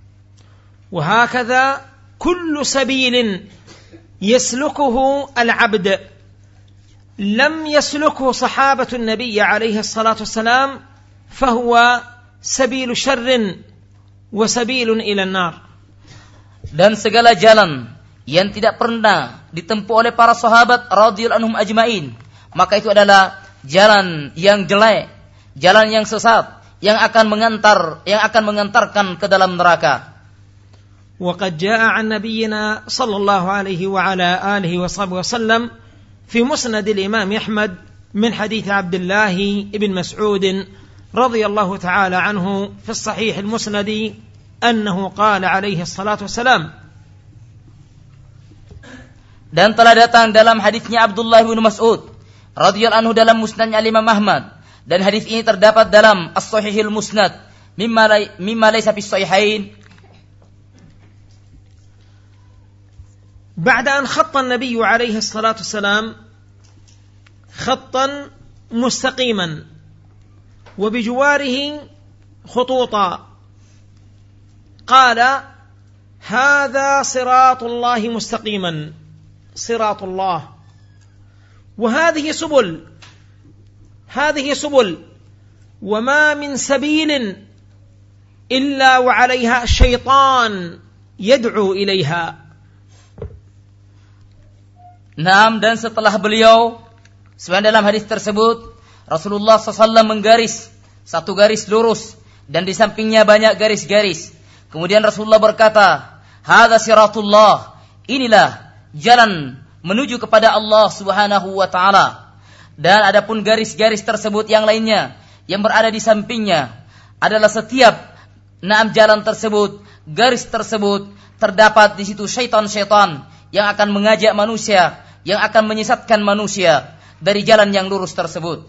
وهكذا كل سبيل يسلكه العبد لم يسلكه صحابة النبي عليه الصلاة والسلام فهو سبيل شر وسبيل إلى النار. Dan segala jalan yang tidak pernah ditempuh oleh para sahabat radhiyallahu anhum ajmain, maka itu adalah jalan yang jelek, jalan yang sesat, yang akan mengantar yang akan mengantarkan ke dalam neraka. وقد جاء عن نبينا صلى الله عليه وعلى آله وصحبه وسلم في مسند الإمام أحمد من حديث عبد الله بن مسعود رضي الله تعالى عنه في الصحيح المسند أنه قال عليه الصلاة والسلام. Dan telah datang dalam hadisnya Abdullah bin Mas'ud radhiyallahu anhu dalam musnadnya Imam Ahmad, dan hadis ini terdapat dalam As-Sahihul Musnad mimma mimma laysa fi sahihain. بعد أن خط النبي عليه الصلاة والسلام خطا مستقيما وبجواره خطوطا قال هذا صراط الله مستقيما صراط الله وهذه سبل هذه سبل وما من سبيل إلا وعليها الشيطان يدعو إليها. Naam, dan setelah beliau, sebenarnya dalam hadis tersebut Rasulullah shallallahu alaihi wasallam menggaris satu garis lurus dan di sampingnya banyak garis-garis. Kemudian Rasulullah berkata, "Hadza siratullah." Inilah jalan menuju kepada Allah Subhanahu wa taala. Dan adapun garis-garis tersebut yang lainnya yang berada di sampingnya adalah setiap naam jalan tersebut, garis tersebut terdapat di situ syaitan-syaitan yang akan mengajak manusia, yang akan menyesatkan manusia dari jalan yang lurus tersebut.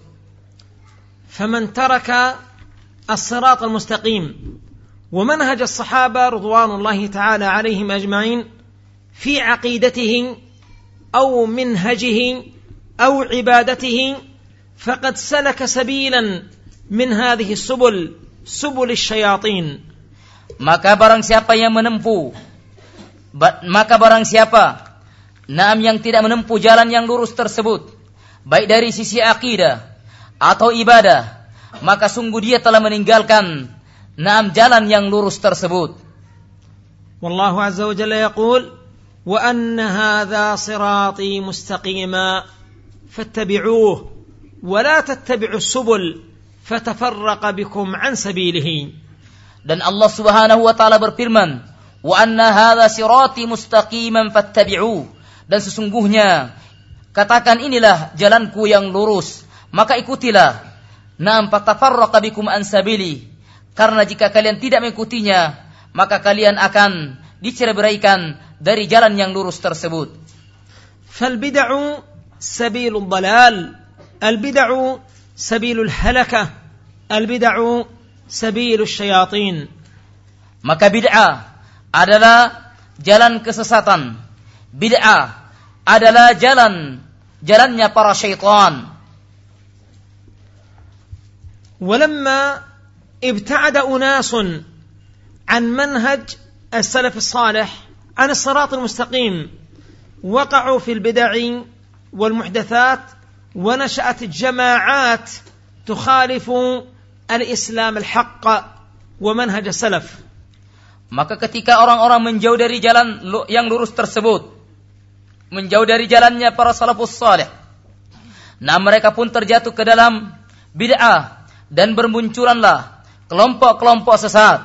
فمن ترك الصراط المستقيم ومنهج الصحابة رضوان الله تعالى عليهم أجمعين في عقيدته أو منهجه أو عبادته فقد سلك سبيلا من هذه السبل سبل الشياطين. Maka barang siapa yang menempuh maka barang siapa naam yang tidak menempuh jalan yang lurus tersebut, baik dari sisi akidah atau ibadah, maka sungguh dia telah meninggalkan naam jalan yang lurus tersebut. Wallahu azza wa jalla yaqul wa anna hadha sirati mustaqima fattabi'uhu wa la tattabi'us subul fatafarraqa bikum an sabilihi. Dan Allah Subhanahu wa taala berfirman, wa anna hadza sirati mustaqiman fattabi'u, dan sesungguhnya katakan inilah jalanku yang lurus, maka ikutilah. Naam fatafarraqa bikum an sabili, karena jika kalian tidak mengikutinya maka kalian akan diceraikan dari jalan yang lurus tersebut. Fal bid'u sabilul dalal, al bid'u sabilul halakah, al bid'u sabilus syayatin. Maka bid'ah adalah jalan kesesatan. Bid'ah adalah jalan jalannya para syaitan. ولما ابتعد أناس عن منهج السلف الصالح عن الصراط المستقيم وقعوا في البدع والمحدثات ونشأت جماعات تخالف الإسلام الحق ومنهج السلف. Maka ketika orang-orang menjauh dari jalan yang lurus tersebut, menjauh dari jalannya para salafus salih, nah mereka pun terjatuh ke dalam bid'ah dan bermunculanlah kelompok-kelompok sesat.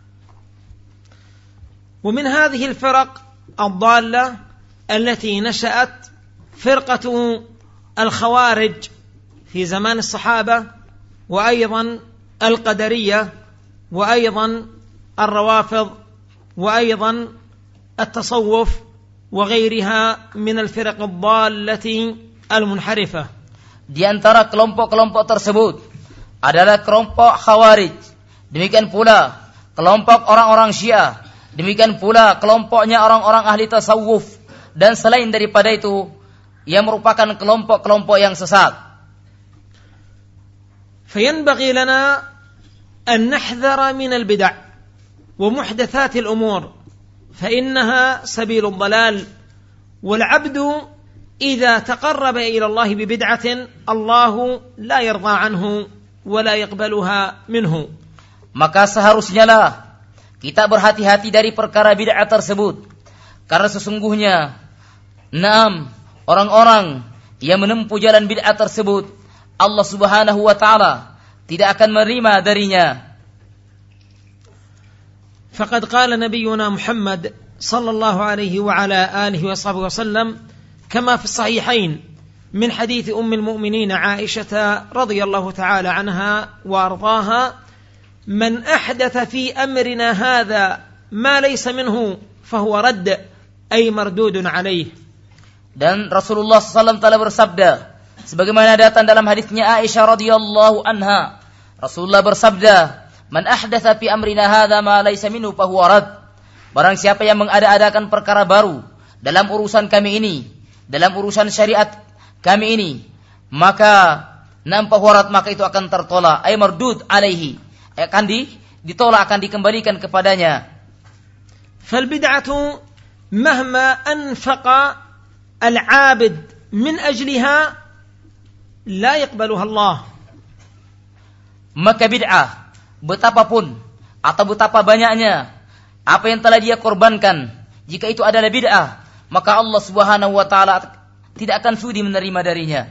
ومن هذه الفرق الضالة التي نشأت فرقة الخوارج في زمان الصحابة وأيضا القدرية وأيضا الروافض وأيضا التصوف وغيرها من الفرق الضالة المنحرفة. Di antara kelompok-kelompok tersebut adalah kelompok Khawarij, demikian pula kelompok orang-orang Syiah, demikian pula kelompoknya orang-orang ahli tasawuf, dan selain daripada itu yang merupakan kelompok-kelompok yang sesat. فينبغي لنا أن نحذر من البدع ومحدثات الأمور فإنها سبيل الضلال والعبد إذا تقرب إلى الله ببدعة الله لا يرضى عنه ولا يقبلها منه. Maka seharusnya lah kita berhati-hati dari perkara bid'ah tersebut, karena sesungguhnya naam orang-orang yang menempuh jalan bid'ah tersebut Allah Subhanahu wa taala tidak akan menerima darinya. فقد قال نبينا محمد صلى الله عليه وعلى آله وصحبه وسلم كما في الصحيحين من حديث أم المؤمنين عائشة رضي الله تعالى عنها وأرضاها: من أحدث في أمرنا هذا ما ليس منه فهو رد أي مردود عليه. Dan Rasulullah shallallahu alaihi wasallam telah bersabda, sebagaimana datang dalam hadisnya Aisyah radhiyallahu anha, Rasulullah bersabda, "Man ahdatsa fi amrina hadza ma laysa minhu fa huwa rad." Barang siapa yang mengada-adakan perkara baru dalam urusan kami ini, dalam urusan syariat kami ini, maka nampak huwarat, maka itu akan tertolak, ay mardud alaihi, akan di, ditolak, akan dikembalikan kepadanya. Fal bid'atu mahma anfaqa al-'abid min ajliha la yaqbaluha Allah. Maka bid'ah, betapapun atau betapa banyaknya apa yang telah dia korbankan, jika itu adalah bid'ah, maka Allah Subhanahu wa taala tidak akan sudi menerima darinya.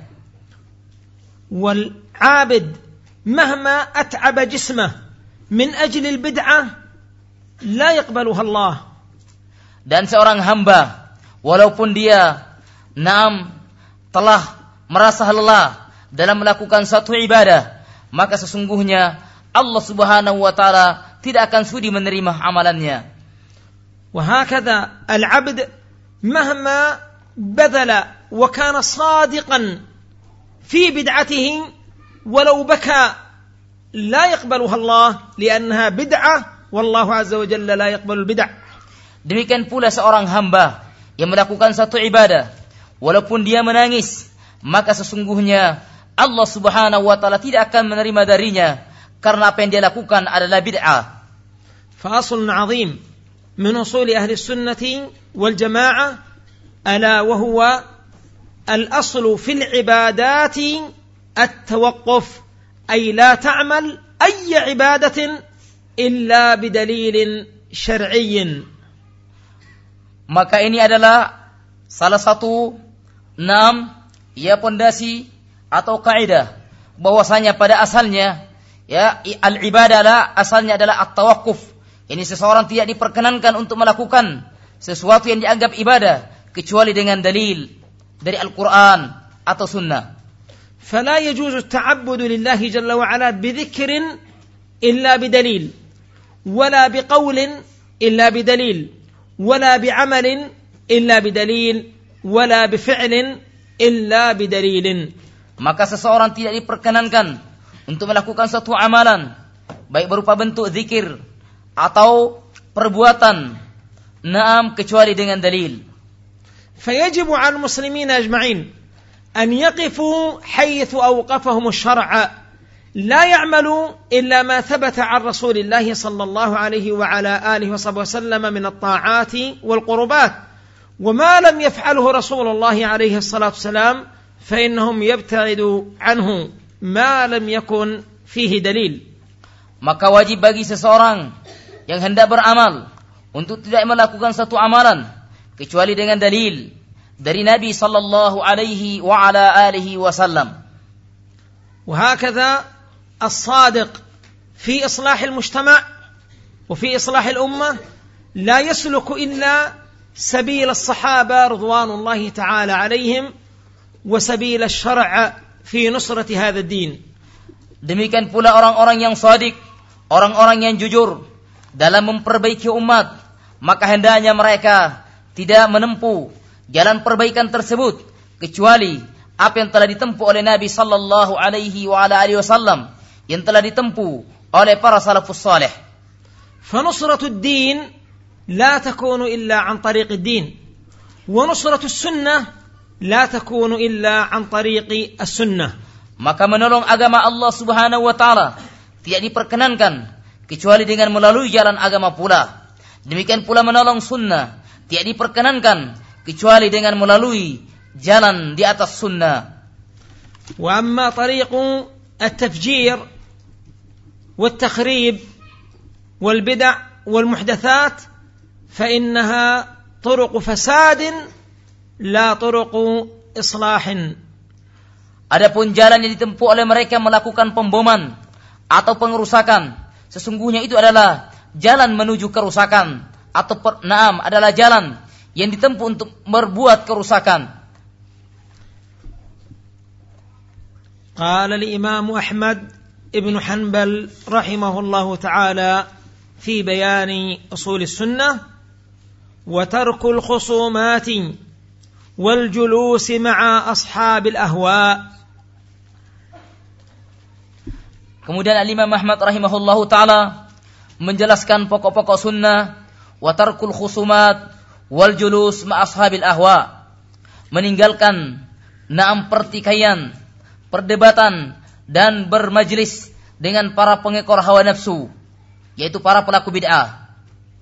Wal 'abid mahma at'aba jismah min ajli al-bid'ah la yaqbaluha Allah. Dan seorang hamba walaupun dia naam telah merasa lelah dalam melakukan satu ibadah, maka sesungguhnya Allah Subhanahu wa taala tidak akan sudi menerima amalannya. Wa hakadha al-'abd mahma badala wa kana sadiqan fi bid'atihi walau baka la yaqbaluha Allah li'annaha bid'ah wallahu azza wa jalla la yaqbalu al-bid'ah. Demikian pula seorang hamba yang melakukan satu ibadah walaupun dia menangis, maka sesungguhnya Allah Subhanahu wa taala tidak akan menerima darinya karena apa yang dia lakukan adalah bid'ah. Fa aslun 'azim min usul ahli sunnah wal jamaah ala wa huwa al-asl fi al-ibadat at-tawaqquf ay la ta'mal ay ibadatin illa bidalil syar'iyyin. Maka ini adalah salah satu enam ya pondasi atau kaidah bahwasanya pada asalnya ya al-ibadah lah asalnya adalah at-tawaqquf. Ini seseorang tidak diperkenankan untuk melakukan sesuatu yang dianggap ibadah kecuali dengan dalil dari Al-Qur'an atau sunnah. Fala yajuzu at-ta'abbud lillahi jalla wa ala bi dhikrin illa bidalil wala biqawlin illa bidalil ولا بعمل إلا بدليل ولا بفعل إلا بدليل. Maka seseorang tidak diperkenankan untuk melakukan suatu amalan baik berupa bentuk zikir atau perbuatan naam kecuali dengan dalil. فيجب على المسلمين أجمعين أن يقفوا حيث أوقفهم الشرع لا يعملوا إلا ما ثبت عن رسول الله صلى الله عليه وعلى آله وصحبه وسلم من الطاعات والقربات وما لم يفعله رسول الله عليه الصلاة والسلام فإنهم يبتعدوا عنه ما لم يكن فيه دليل. Maka wajib bagi seseorang yang hendak beramal untuk tidak melakukan satu amalan kecuali dengan dalil dari Nabi sallallahu alaihi wa ala alihi wasallam. وهكذا الصادق في إصلاح المجتمع وفي إصلاح الأمة لا يسلك إلا سبيل الصحابة رضوان الله تعالى عليهم وسبيل الشرع في نصرة هذا الدين. Demikian pula orang-orang yang shadiq, orang-orang yang jujur dalam memperbaiki umat, maka hendaknya mereka tidak menempuh jalan perbaikan tersebut kecuali apa yang telah ditempuh oleh Nabi sallallahu alaihi wa ala alihi wasallam, yang telah ditempuh oleh para salafus salih. فنصرة الدين لا تكون إلا عن طريق الدين ونصرة السنة لا تكون إلا عن طريق السنة. Maka menolong agama Allah Subhanahu wa taala tidak diperkenankan kecuali dengan melalui jalan agama pula. Demikian pula menolong sunnah tidak diperkenankan kecuali dengan melalui jalan di atas sunnah. Wa amma tariqu at-tafjir والتخريب والبدع والمحدثات فإنها طرق فساد لا طرق إصلاح. Adapun jalan yang ditempuh oleh mereka melakukan pemboman atau pengerusakan, sesungguhnya itu adalah jalan menuju kerusakan, atau per, naam adalah jalan yang ditempuh untuk berbuat kerusakan. قال الإمام أحمد ابن حنبل رحمه الله تعالى في بيان أصول السنة: وترك الخصومات والجلوس مع أصحاب الأهواء. Kemudian Al-Imam Ahmad rahimahullahu ta'ala menjelaskan pokok-pokok sunnah, wa tarkul khusumat wal julus ma ashabil ahwa, meninggalkan naam pertikaian, perdebatan dan bermajlis dengan para pengekor hawa nafsu, yaitu para pelaku bid'ah.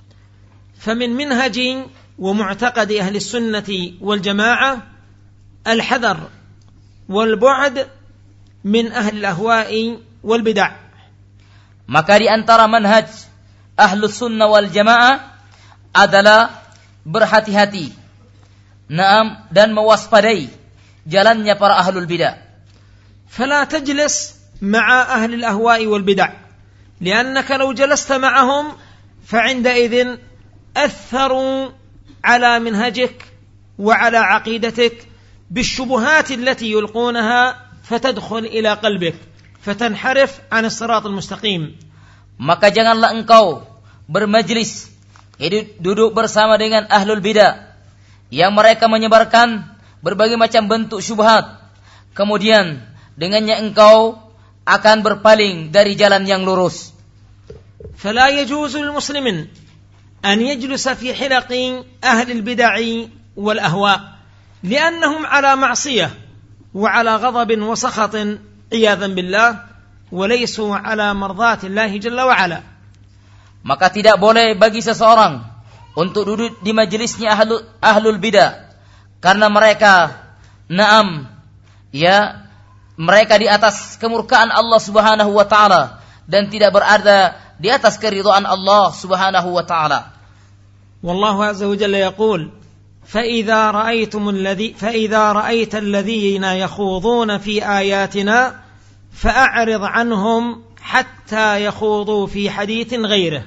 فمن منهج ومعتقد أهل السنة والجماعة الحذر والبعد من أهل الأهواء والبدع. Maka di antara manhaj Ahlus Sunnah wal Jamaah adalah berhati-hati, naam, dan mewaspadai jalannya para ahlul bidah. فلا تجلس مع أهل الأهواء والبدع لأنك لو جلست معهم فعندئذ أثروا على منهجك وعلى عقيدتك بالشبهات التي يلقونها فتدخل إلى قلبك فتنحرف عن الصراط المستقيم. Maka janganlah engkau bermajlis, duduk bersama dengan ahlul bidah yang mereka menyebarkan berbagai macam bentuk syubhat, kemudian dengannya engkau akan berpaling dari jalan yang lurus. فلا يجوز للمسلم أن يجلس في حلق أهل البدع والأهواء لأنهم على معصية وعلى غضب وسخط عياذا بالله وليسوا على مرضاة الله جل وعلا. Maka tidak boleh bagi seseorang untuk duduk di majelisnya ahlul, ahlul bidah, karena mereka naam ya mereka di atas kemurkaan Allah Subhanahu wa taala dan tidak berada di atas keridhaan Allah Subhanahu wa taala. Wallahu azza wa jalla yaqul: فإذا رأيتم الذي فإذا رأيت الذين يخوضون في آياتنا فأعرض عنهم حتى يخوضوا في حديث غيره.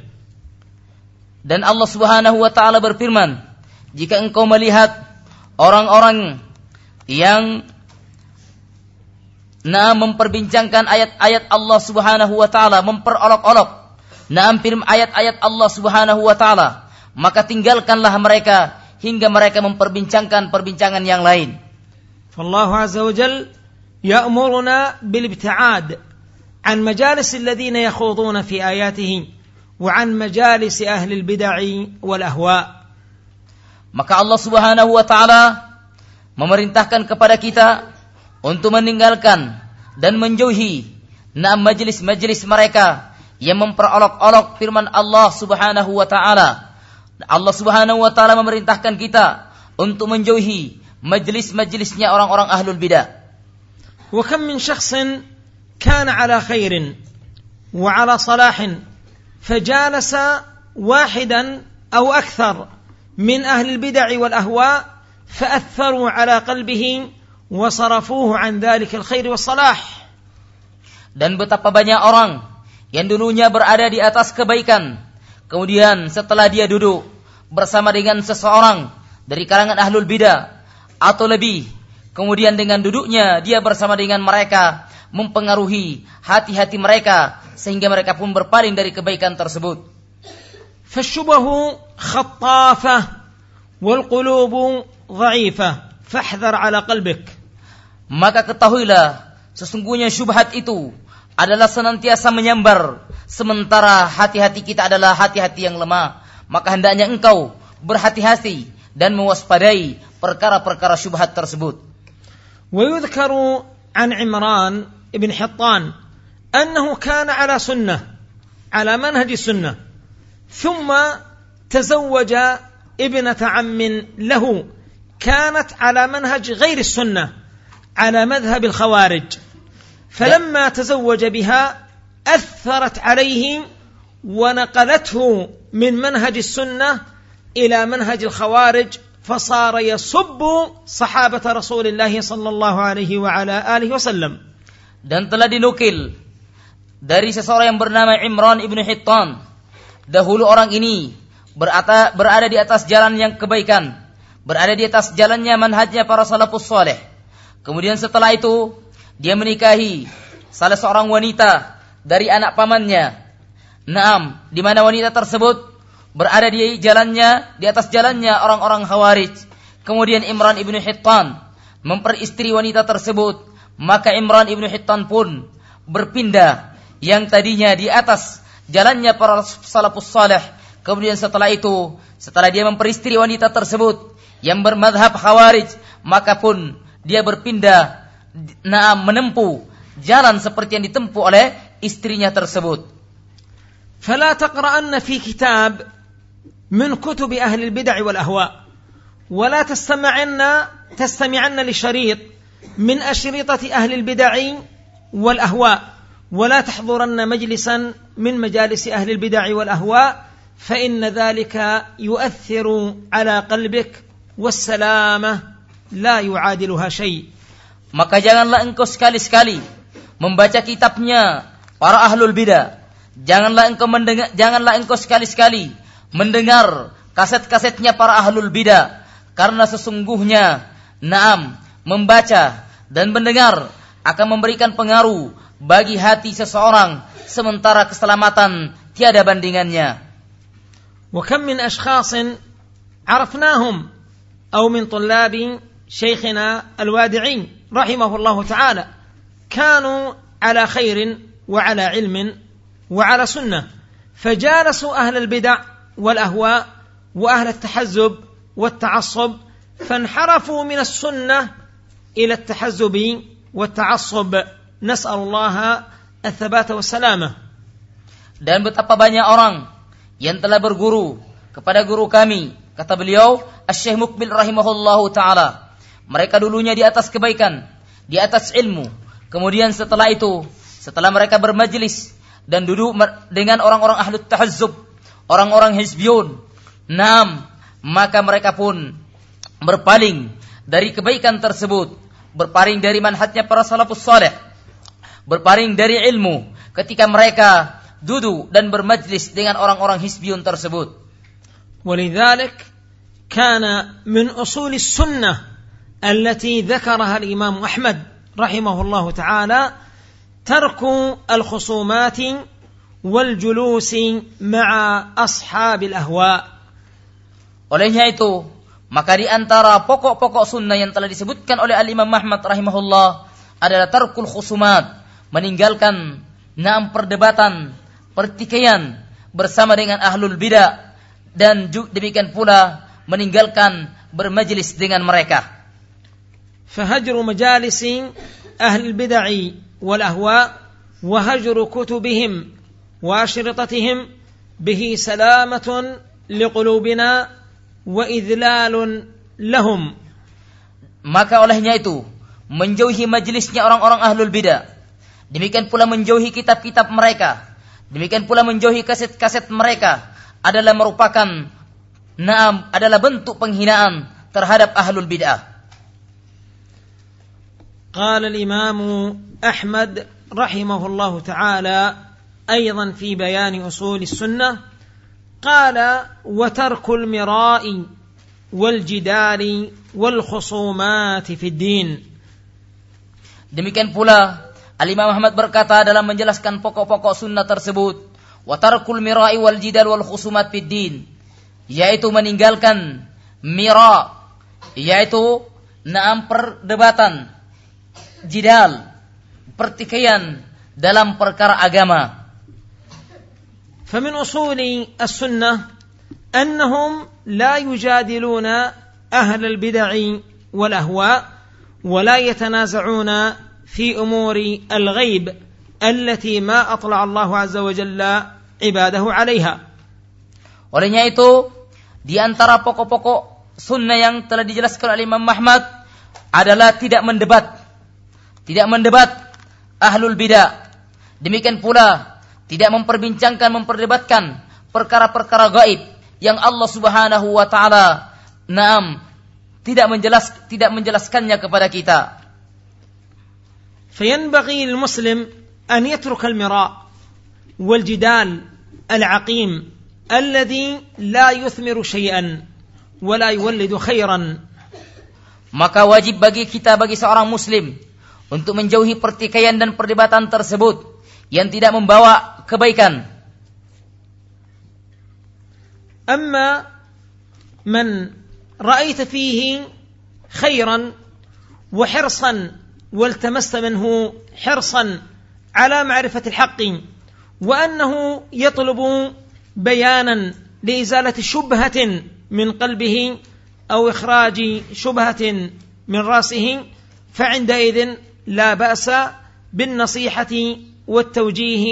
Dan Allah Subhanahu wa taala berfirman, jika engkau melihat orang-orang yang nah memperbincangkan ayat-ayat Allah Subhanahu wa taala, memperolok-olok nah firman ayat-ayat Allah Subhanahu wa taala, maka tinggalkanlah mereka hingga mereka memperbincangkan perbincangan yang lain. Allah azza wa jalla ya'muruna bil ibti'ad an majalis alladhina yakhuduna fi ayatihi wa an majalis ahli al bid'ah wal ahwa. Maka Allah Subhanahu wa taala memerintahkan kepada kita untuk meninggalkan dan menjauhi nah majlis-majlis mereka yang memperolok-olok firman Allah Subhanahu wa taala. Allah Subhanahu wa taala memerintahkan kita untuk menjauhi majlis-majlisnya orang-orang ahlul bidah. Wa kam min shakhsin kana ala khairin wa ala salahin fajalasa wahidan aw akthar min ahli al-bid'ah wal ahwa fa'atharu ala qalbihi وصرفوه عن ذلك الخير والصلاح. Dan betapa banyak orang yang dulunya berada di atas kebaikan, kemudian setelah dia duduk bersama dengan seseorang dari kalangan ahlul bidah atau lebih, kemudian dengan duduknya dia bersama dengan mereka mempengaruhi hati-hati mereka sehingga mereka pun berpaling dari kebaikan tersebut. فالشبه خطافة والقلوب ضعيفة فاحذر على قلبك. Maka ketahuilah sesungguhnya syubhat itu adalah senantiasa menyambar, sementara hati-hati kita adalah hati-hati yang lemah. Maka hendaknya engkau berhati-hati dan mewaspadai perkara-perkara syubhat tersebut. ويذكر عن عمران بن حطان أنه كان على سنة على منهج السنة ثم تزوج ابنة عم له كانت على منهج غير السنة على مذهب الخوارج فلما تزوج بها أثرت عليه ونقلته من منهج السنة إلى منهج الخوارج فصار يسب صحابة رسول الله صلى الله عليه وعلى آله وسلم. Dan telah dinukil dari seseorang yang bernama Imran ibnu Hittan. Dahulu orang ini berada, berada di atas jalan yang kebaikan, berada di atas jalannya manhajnya para salafus saleh. Kemudian setelah itu dia menikahi salah seorang wanita dari anak pamannya. Naam, di mana wanita tersebut berada di jalannya, di atas jalannya orang-orang Khawarij. Kemudian Imran ibnu Hittan memperistri wanita tersebut, maka Imran ibnu Hittan pun berpindah yang tadinya di atas jalannya para salafus saleh. Kemudian setelah itu, setelah dia memperistri wanita tersebut yang bermadhab Khawarij, maka pun dia berpindah, naam, menempuh jalan seperti yang ditempuh oleh istrinya tersebut. فلا تقرأن في كتاب من كتب أهل البدع والأهواء ولا تستمعن تستمعن لشريط من أشرطة أهل البدع والأهواء ولا تحضرن مجلسا من مجالس أهل البدع والأهواء فإن ذلك يؤثر على قلبك والسلامة لا يعادلها شيء. Maka janganlah engkau sekali-sekali membaca kitabnya para ahlul bidah. Janganlah engkau mendengar, janganlah engkau sekali-sekali mendengar kaset-kasetnya para ahlul bidah, karena sesungguhnya naam, membaca dan mendengar akan memberikan pengaruh bagi hati seseorang, sementara keselamatan tiada bandingannya. Wa kam min ashkhas arafnahum aw min طلاب شيخنا الوادعي رحمه الله تعالى كانوا على خير وعلى علم وعلى سنة فجالسوا أهل البدع والأهواء وأهل التحزب والتعصب فانحرفوا من السنة إلى التحزب والتعصب نسأل الله الثبات والسلامة. Dan betapa banyak orang yang telah berguru kepada guru kami, kata beliau Asy-Syaikh Muqbil rahimahullahu ta'ala. Mereka dulunya di atas kebaikan, di atas ilmu. Kemudian setelah itu, setelah mereka bermajlis dan duduk dengan orang-orang ahlut tahazzub, orang-orang hizbiyun, naam, maka mereka pun berpaling dari kebaikan tersebut, berpaling dari manhajnya para salafus saleh, berpaling dari ilmu ketika mereka duduk dan bermajlis dengan orang-orang hizbiyun tersebut. ولذلك كان من أصول السنة التي ذكرها الإمام أحمد رحمه الله تعالى ترك الخصومات والجلوس مع أصحاب الأهواء. Olehnya itu, maka di antara pokok-pokok sunnah yang telah disebutkan oleh Al-Imam Ahmad rahimahullah adalah tarkul khusumat, meninggalkan naam perdebatan, pertikaian bersama dengan ahlul bidah, dan demikian pula meninggalkan bermajlis dengan mereka. فهجر مجالس أهل البدع والأهواء وهجر كتبهم وأشرطتهم به سلامة لقلوبنا وإذلال لهم. Maka olehnya itu, menjauhi majelisnya orang-orang ahlul bidah, demikian pula menjauhi kitab-kitab mereka, demikian pula menjauhi kaset-kaset mereka adalah merupakan naam, adalah bentuk penghinaan terhadap ahlul bidah. قال الإمام أحمد رحمه الله تعالى أيضا في بيان أصول السنة قال وترك المراء والجدال والخصومات في الدين. Demikian pula Al-Imam Ahmad berkata dalam menjelaskan pokok-pokok sunnah tersebut, wa tarkul mira'i wal jidal wal khusumat fid din, yaitu meninggalkan mira, yaitu naam perdebatan, jidal, pertikaian dalam perkara agama. فمن أصول السنة أنهم لا يجادلون أهل البدع والأهواء ولا يتنازعون في أمور الغيب التي ما أطلع الله عز وجل عباده عليها. Olehnya itu, di antara pokok-pokok sunnah yang telah dijelaskan oleh Imam Ahmad adalah tidak mendebat, tidak mendebat ahlul bidah. Demikian pula tidak memperbincangkan, memperdebatkan perkara-perkara gaib yang Allah Subhanahu wa taala naam tidak menjelas tidak menjelaskannya kepada kita. فينبغي للمسلم أن يترك المراء والجدال العقيم الذي لا يثمر شيئا ولا يولد خيرا. Maka wajib bagi kita, bagi seorang muslim, untuk menjauhi pertikaian dan perdebatan tersebut yang tidak membawa kebaikan. أما من رأيت فيه خيرا وحرصا والتمست منه حرصا على معرفة الحق وأنه يطلب بيانا لإزالة شبهة من قلبه أو إخراج شبهة من رأسه فعندئذ لا بأس بالنصيحة والتوجيه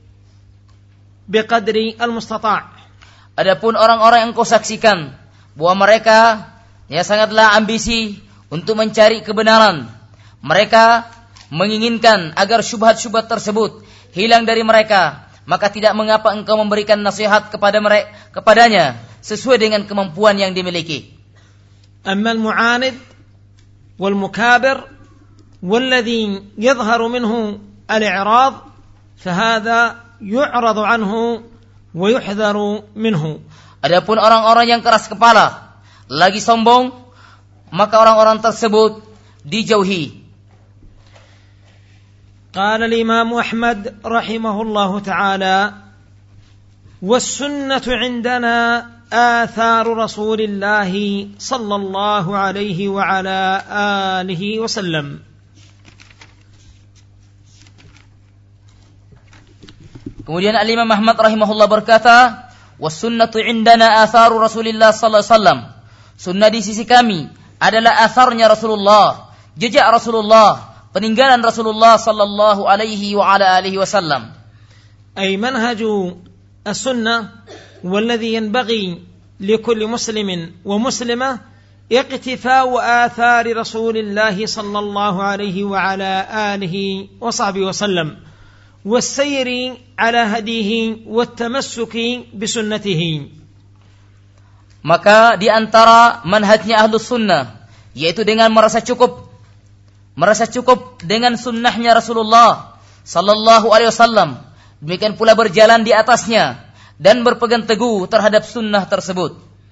بقدر المستطاع. Adapun orang-orang yang kau saksikan bahwa mereka ya sangatlah ambisi untuk mencari kebenaran, mereka menginginkan agar syubhat-syubhat tersebut hilang dari mereka, maka tidak mengapa engkau memberikan nasihat kepada mereka, kepadanya sesuai dengan kemampuan yang dimiliki. أما المعاند والمكابر والذي يظهر منه الإعراض فهذا يعرض عنه ويحذر منه. Adapun orang-orang yang keras kepala, lagi sombong, maka orang-orang tersebut dijauhi. قال الإمام أحمد رحمه الله تعالى: والسنة عندنا آثار رسول الله صلى الله عليه وعلى آله وسلم. Kemudian Al-Imam Ahmad rahimahullah berkata, "Was-sunnatu 'indana atharu Rasulillah sallallahu alaihi wasallam." Sunnah di sisi kami adalah atharnya Rasulullah, jejak Rasulullah, peninggalan Rasulullah sallallahu alaihi wa ala alihi wasallam. أي منهج السنة والذي ينبغي لكل مسلم ومسلمة اقتفاء آثار رسول الله صلى الله عليه وعلى آله وصحبه وسلم والسير على هديه والتمسك بسنته. Maka di antara manhajnya Ahlus Sunnah yaitu dengan merasa cukup merasa cukup dengan sunnahnya Rasulullah sallallahu alaihi wasallam, demikian pula berjalan di atasnya dan berpegang teguh terhadap sunnah tersebut.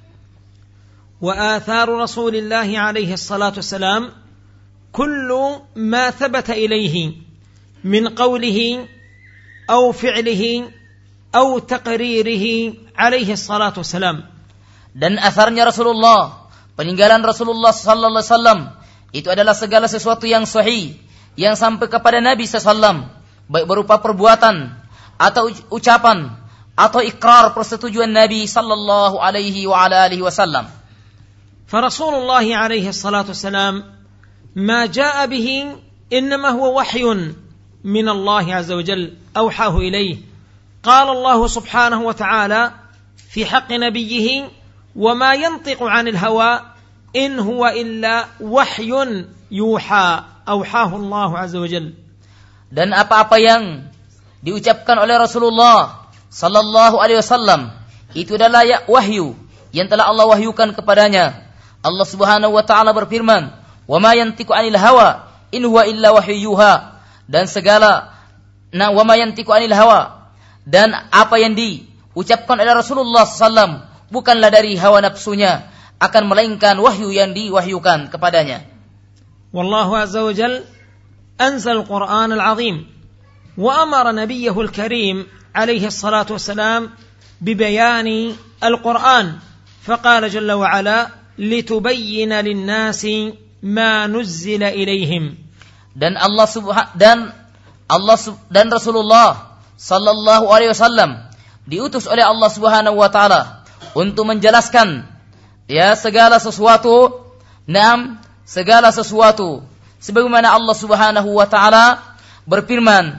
Wa atharu Rasulillah alaihi salatu wassalam kullu ma thabata ilayhi min qawlihi أو فعله أو تقريره عليه الصلاة والسلام. Dan atharnya Rasulullah, peninggalan Rasulullah sallallahu alaihi wasallam, itu adalah segala sesuatu yang sahih yang sampai kepada Nabi sallallahu alaihi wasallam, baik berupa perbuatan atau ucapan atau ikrar persetujuan Nabi sallallahu alaihi wa ala alihi wasallam. فرسول الله عليه الصلاة والسلام ما جاء به إنما هو وحي من الله عز وجل أوحاه إليه. قال الله سبحانه وتعالى في حق نبيه: وما ينطق عن الهوى إن هو إلا وحي يوحى أوحاه الله عز وجل. Dan apa-apa yang diucapkan oleh Rasulullah sallallahu alaihi wasallam itu adalah wahyu yang telah Allah wahyukan kepadanya. Allah Subhanahu wa taala berfirman, "Wa ma yantiqu 'anil hawa in huwa illa wahyu yuha." Dan segala na wa ma yantiqu 'anil hawa, dan apa yang diucapkan oleh Rasulullah sallallahu alaihi wasallam bukanlah dari hawa nafsunya, akan melainkan wahyu yang diwahyukan kepadanya. Wallahu azza wa jalla anzal al-Qur'an al-'azim wa amara nabiyyahu al-karim alayhi as-salatu wassalam bibayani al-Qur'an faqala jalla wa 'ala litubayyana lin-nasi ma nuzzila ilayhim. Dan Allah subha- dan Allah sub- dan Rasulullah sallallahu alaihi wasallam diutus oleh Allah Subhanahu wa taala untuk menjelaskan ya segala sesuatu, naam segala sesuatu sebagaimana Allah Subhanahu wa taala berfirman,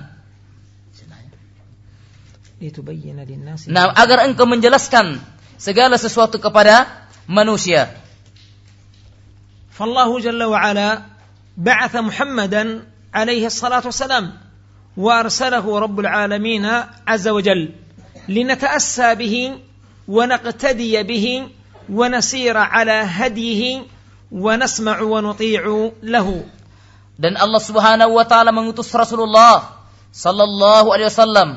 litubayyana lin-nasi, nah agar engkau menjelaskan segala sesuatu kepada manusia. Fallahu jalla wa ala بعث محمدا عليه الصلاة والسلام وأرسله رب العالمين عز وجل لنتأسى به ونقتدي به ونسير على هديه ونسمع ونطيع له. Dan Allah Subhanahu wa taala mengutus Rasulullah sallallahu alaihi wasallam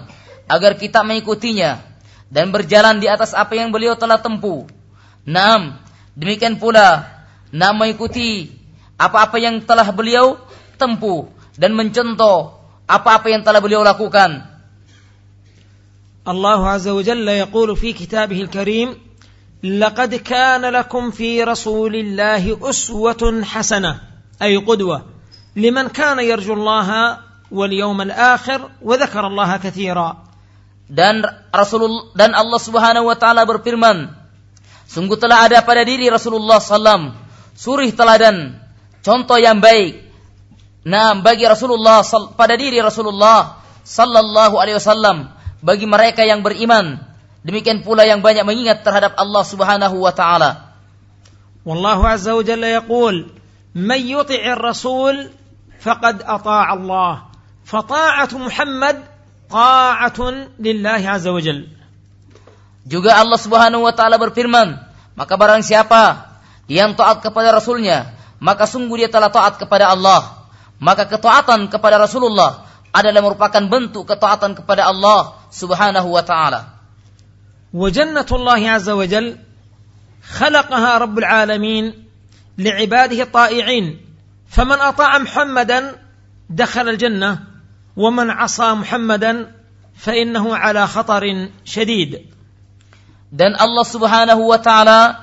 agar kita mengikutinya dan berjalan di atas apa yang beliau telah tempuh. Naam, demikian pula naam mengikuti apa-apa yang telah beliau tempuh dan mencontoh apa-apa yang telah beliau lakukan. Allah Azza wa Jalla yaqulu fi kitabih al-karim, laqad kana lakum fi rasulillahi uswatun hasanah, ay qudwah liman kana yarju Allah wal yawmal akhir wa dzakara Allah katsira. Dan Rasulullah dan Allah Subhanahu wa taala berfirman, sungguh telah ada pada diri Rasulullah sallallahu alaihi wasallam suri teladan, contoh yang baik. Nah, bagi Rasulullah pada diri Rasulullah sallallahu alaihi wasallam, bagi mereka yang beriman, demikian pula yang banyak mengingat terhadap Allah Subhanahu wa taala. Wallahu azza wa jalla yaqul, man yuti'ir rasul faqad ata'a Allah, fa ta'atu Muhammad ta'atun lillahi azza wa jalla. Juga Allah Subhanahu wa taala berfirman, maka barang siapa yang taat kepada Rasulnya, maka sungguh dia telah taat kepada Allah. Maka ketaatan kepada Rasulullah adalah merupakan bentuk ketaatan kepada Allah Subhanahu wa ta'ala. Wa jannatullahi azza wa jalla khalaqaha rabbul alamin li'ibadihi ta'i'in, faman ata'a Muhammadan dakhala al-jannah wa man 'asa Muhammadan fa innahu 'ala khatarin shadid. Dan Allah Subhanahu wa ta'ala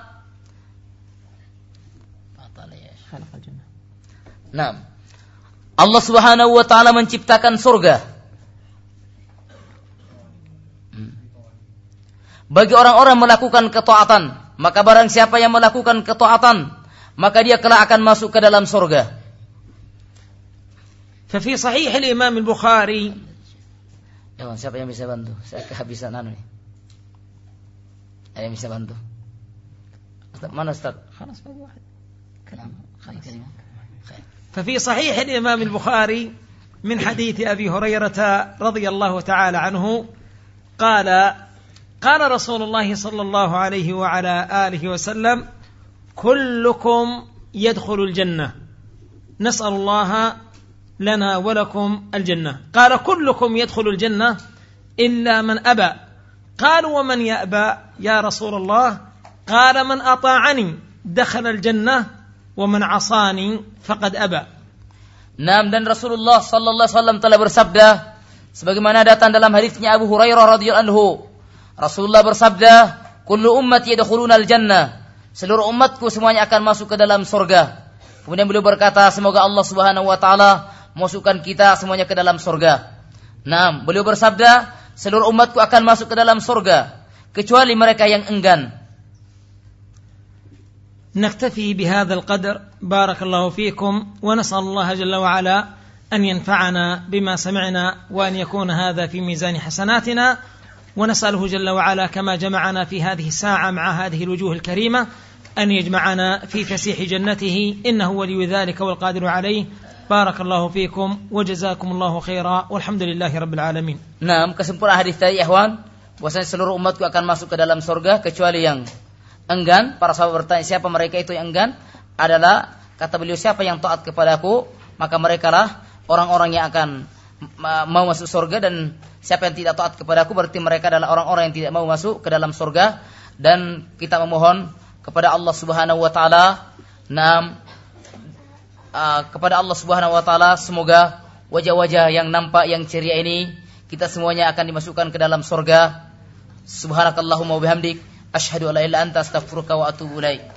Nah, Allah Subhanahu wa ta'ala menciptakan surga bagi orang-orang melakukan ketaatan. Maka barang siapa yang melakukan ketaatan, maka dia kelak akan masuk ke dalam surga. Fi sahih al-Imam al-Bukhari, ya, siapa yang bisa bantu? Saya kehabisan anu nih. Ada yang bisa bantu? Ustaz, mana Ustaz? Khalas bagi واحد. Kalam, khalas. ففي صحيح الإمام البخاري من حديث أبي هريرة رضي الله تعالى عنه قال قال رسول الله صلى الله عليه وعلى آله وسلم كلكم يدخل الجنة نسأل الله لنا ولكم الجنة قال كلكم يدخل الجنة إلا من أبى قالوا ومن يأبى يا رسول الله قال من أطاعني دخل الجنة وَمَنْ عَصَانِي فَقَدْ أَبَى. Naam, dan Rasulullah sallallahu alaihi wasallam telah bersabda sebagaimana datang dalam hadisnya Abu Hurairah radhiyallahu anhu. Rasulullah bersabda, "Kullu ummati yadkhulunal jannah." Seluruh umatku semuanya akan masuk ke dalam surga. Kemudian beliau berkata, semoga Allah Subhanahu wa taala masukkan kita semuanya ke dalam surga. Naam, beliau bersabda, seluruh umatku akan masuk ke dalam surga kecuali mereka yang enggan. نكتفي بهذا القدر بارك الله فيكم ونسأل الله جل وعلا أن ينفعنا بما سمعنا وأن يكون هذا في ميزان حسناتنا ونسأله جل وعلا كما جمعنا في هذه الساعة مع هذه الوجوه الكريمة أن يجمعنا في فسيح جنته إنه ولي ذلك والقادر عليه بارك الله فيكم وجزاكم الله خيرا والحمد لله رب العالمين. Nah, kesimpulan hadis tadi ikhwan, bahwasanya seluruh umatku akan masuk ke dalam surga kecuali yang enggan. Para sahabat bertanya, siapa mereka itu yang enggan? Adalah, kata beliau, siapa yang taat kepadaku, maka merekalah orang-orang yang akan mau masuk surga, dan siapa yang tidak taat kepadaku berarti mereka adalah orang-orang yang tidak mau masuk ke dalam surga. Dan kita memohon kepada Allah Subhanahu wa taala, nam uh, kepada Allah Subhanahu wa taala semoga wajah-wajah yang nampak yang ceria ini kita semuanya akan dimasukkan ke dalam surga. Subhanakallahumma wa bihamdik, asyhadu an la ilaha illa anta, astaghfiruka wa atubu ilaik.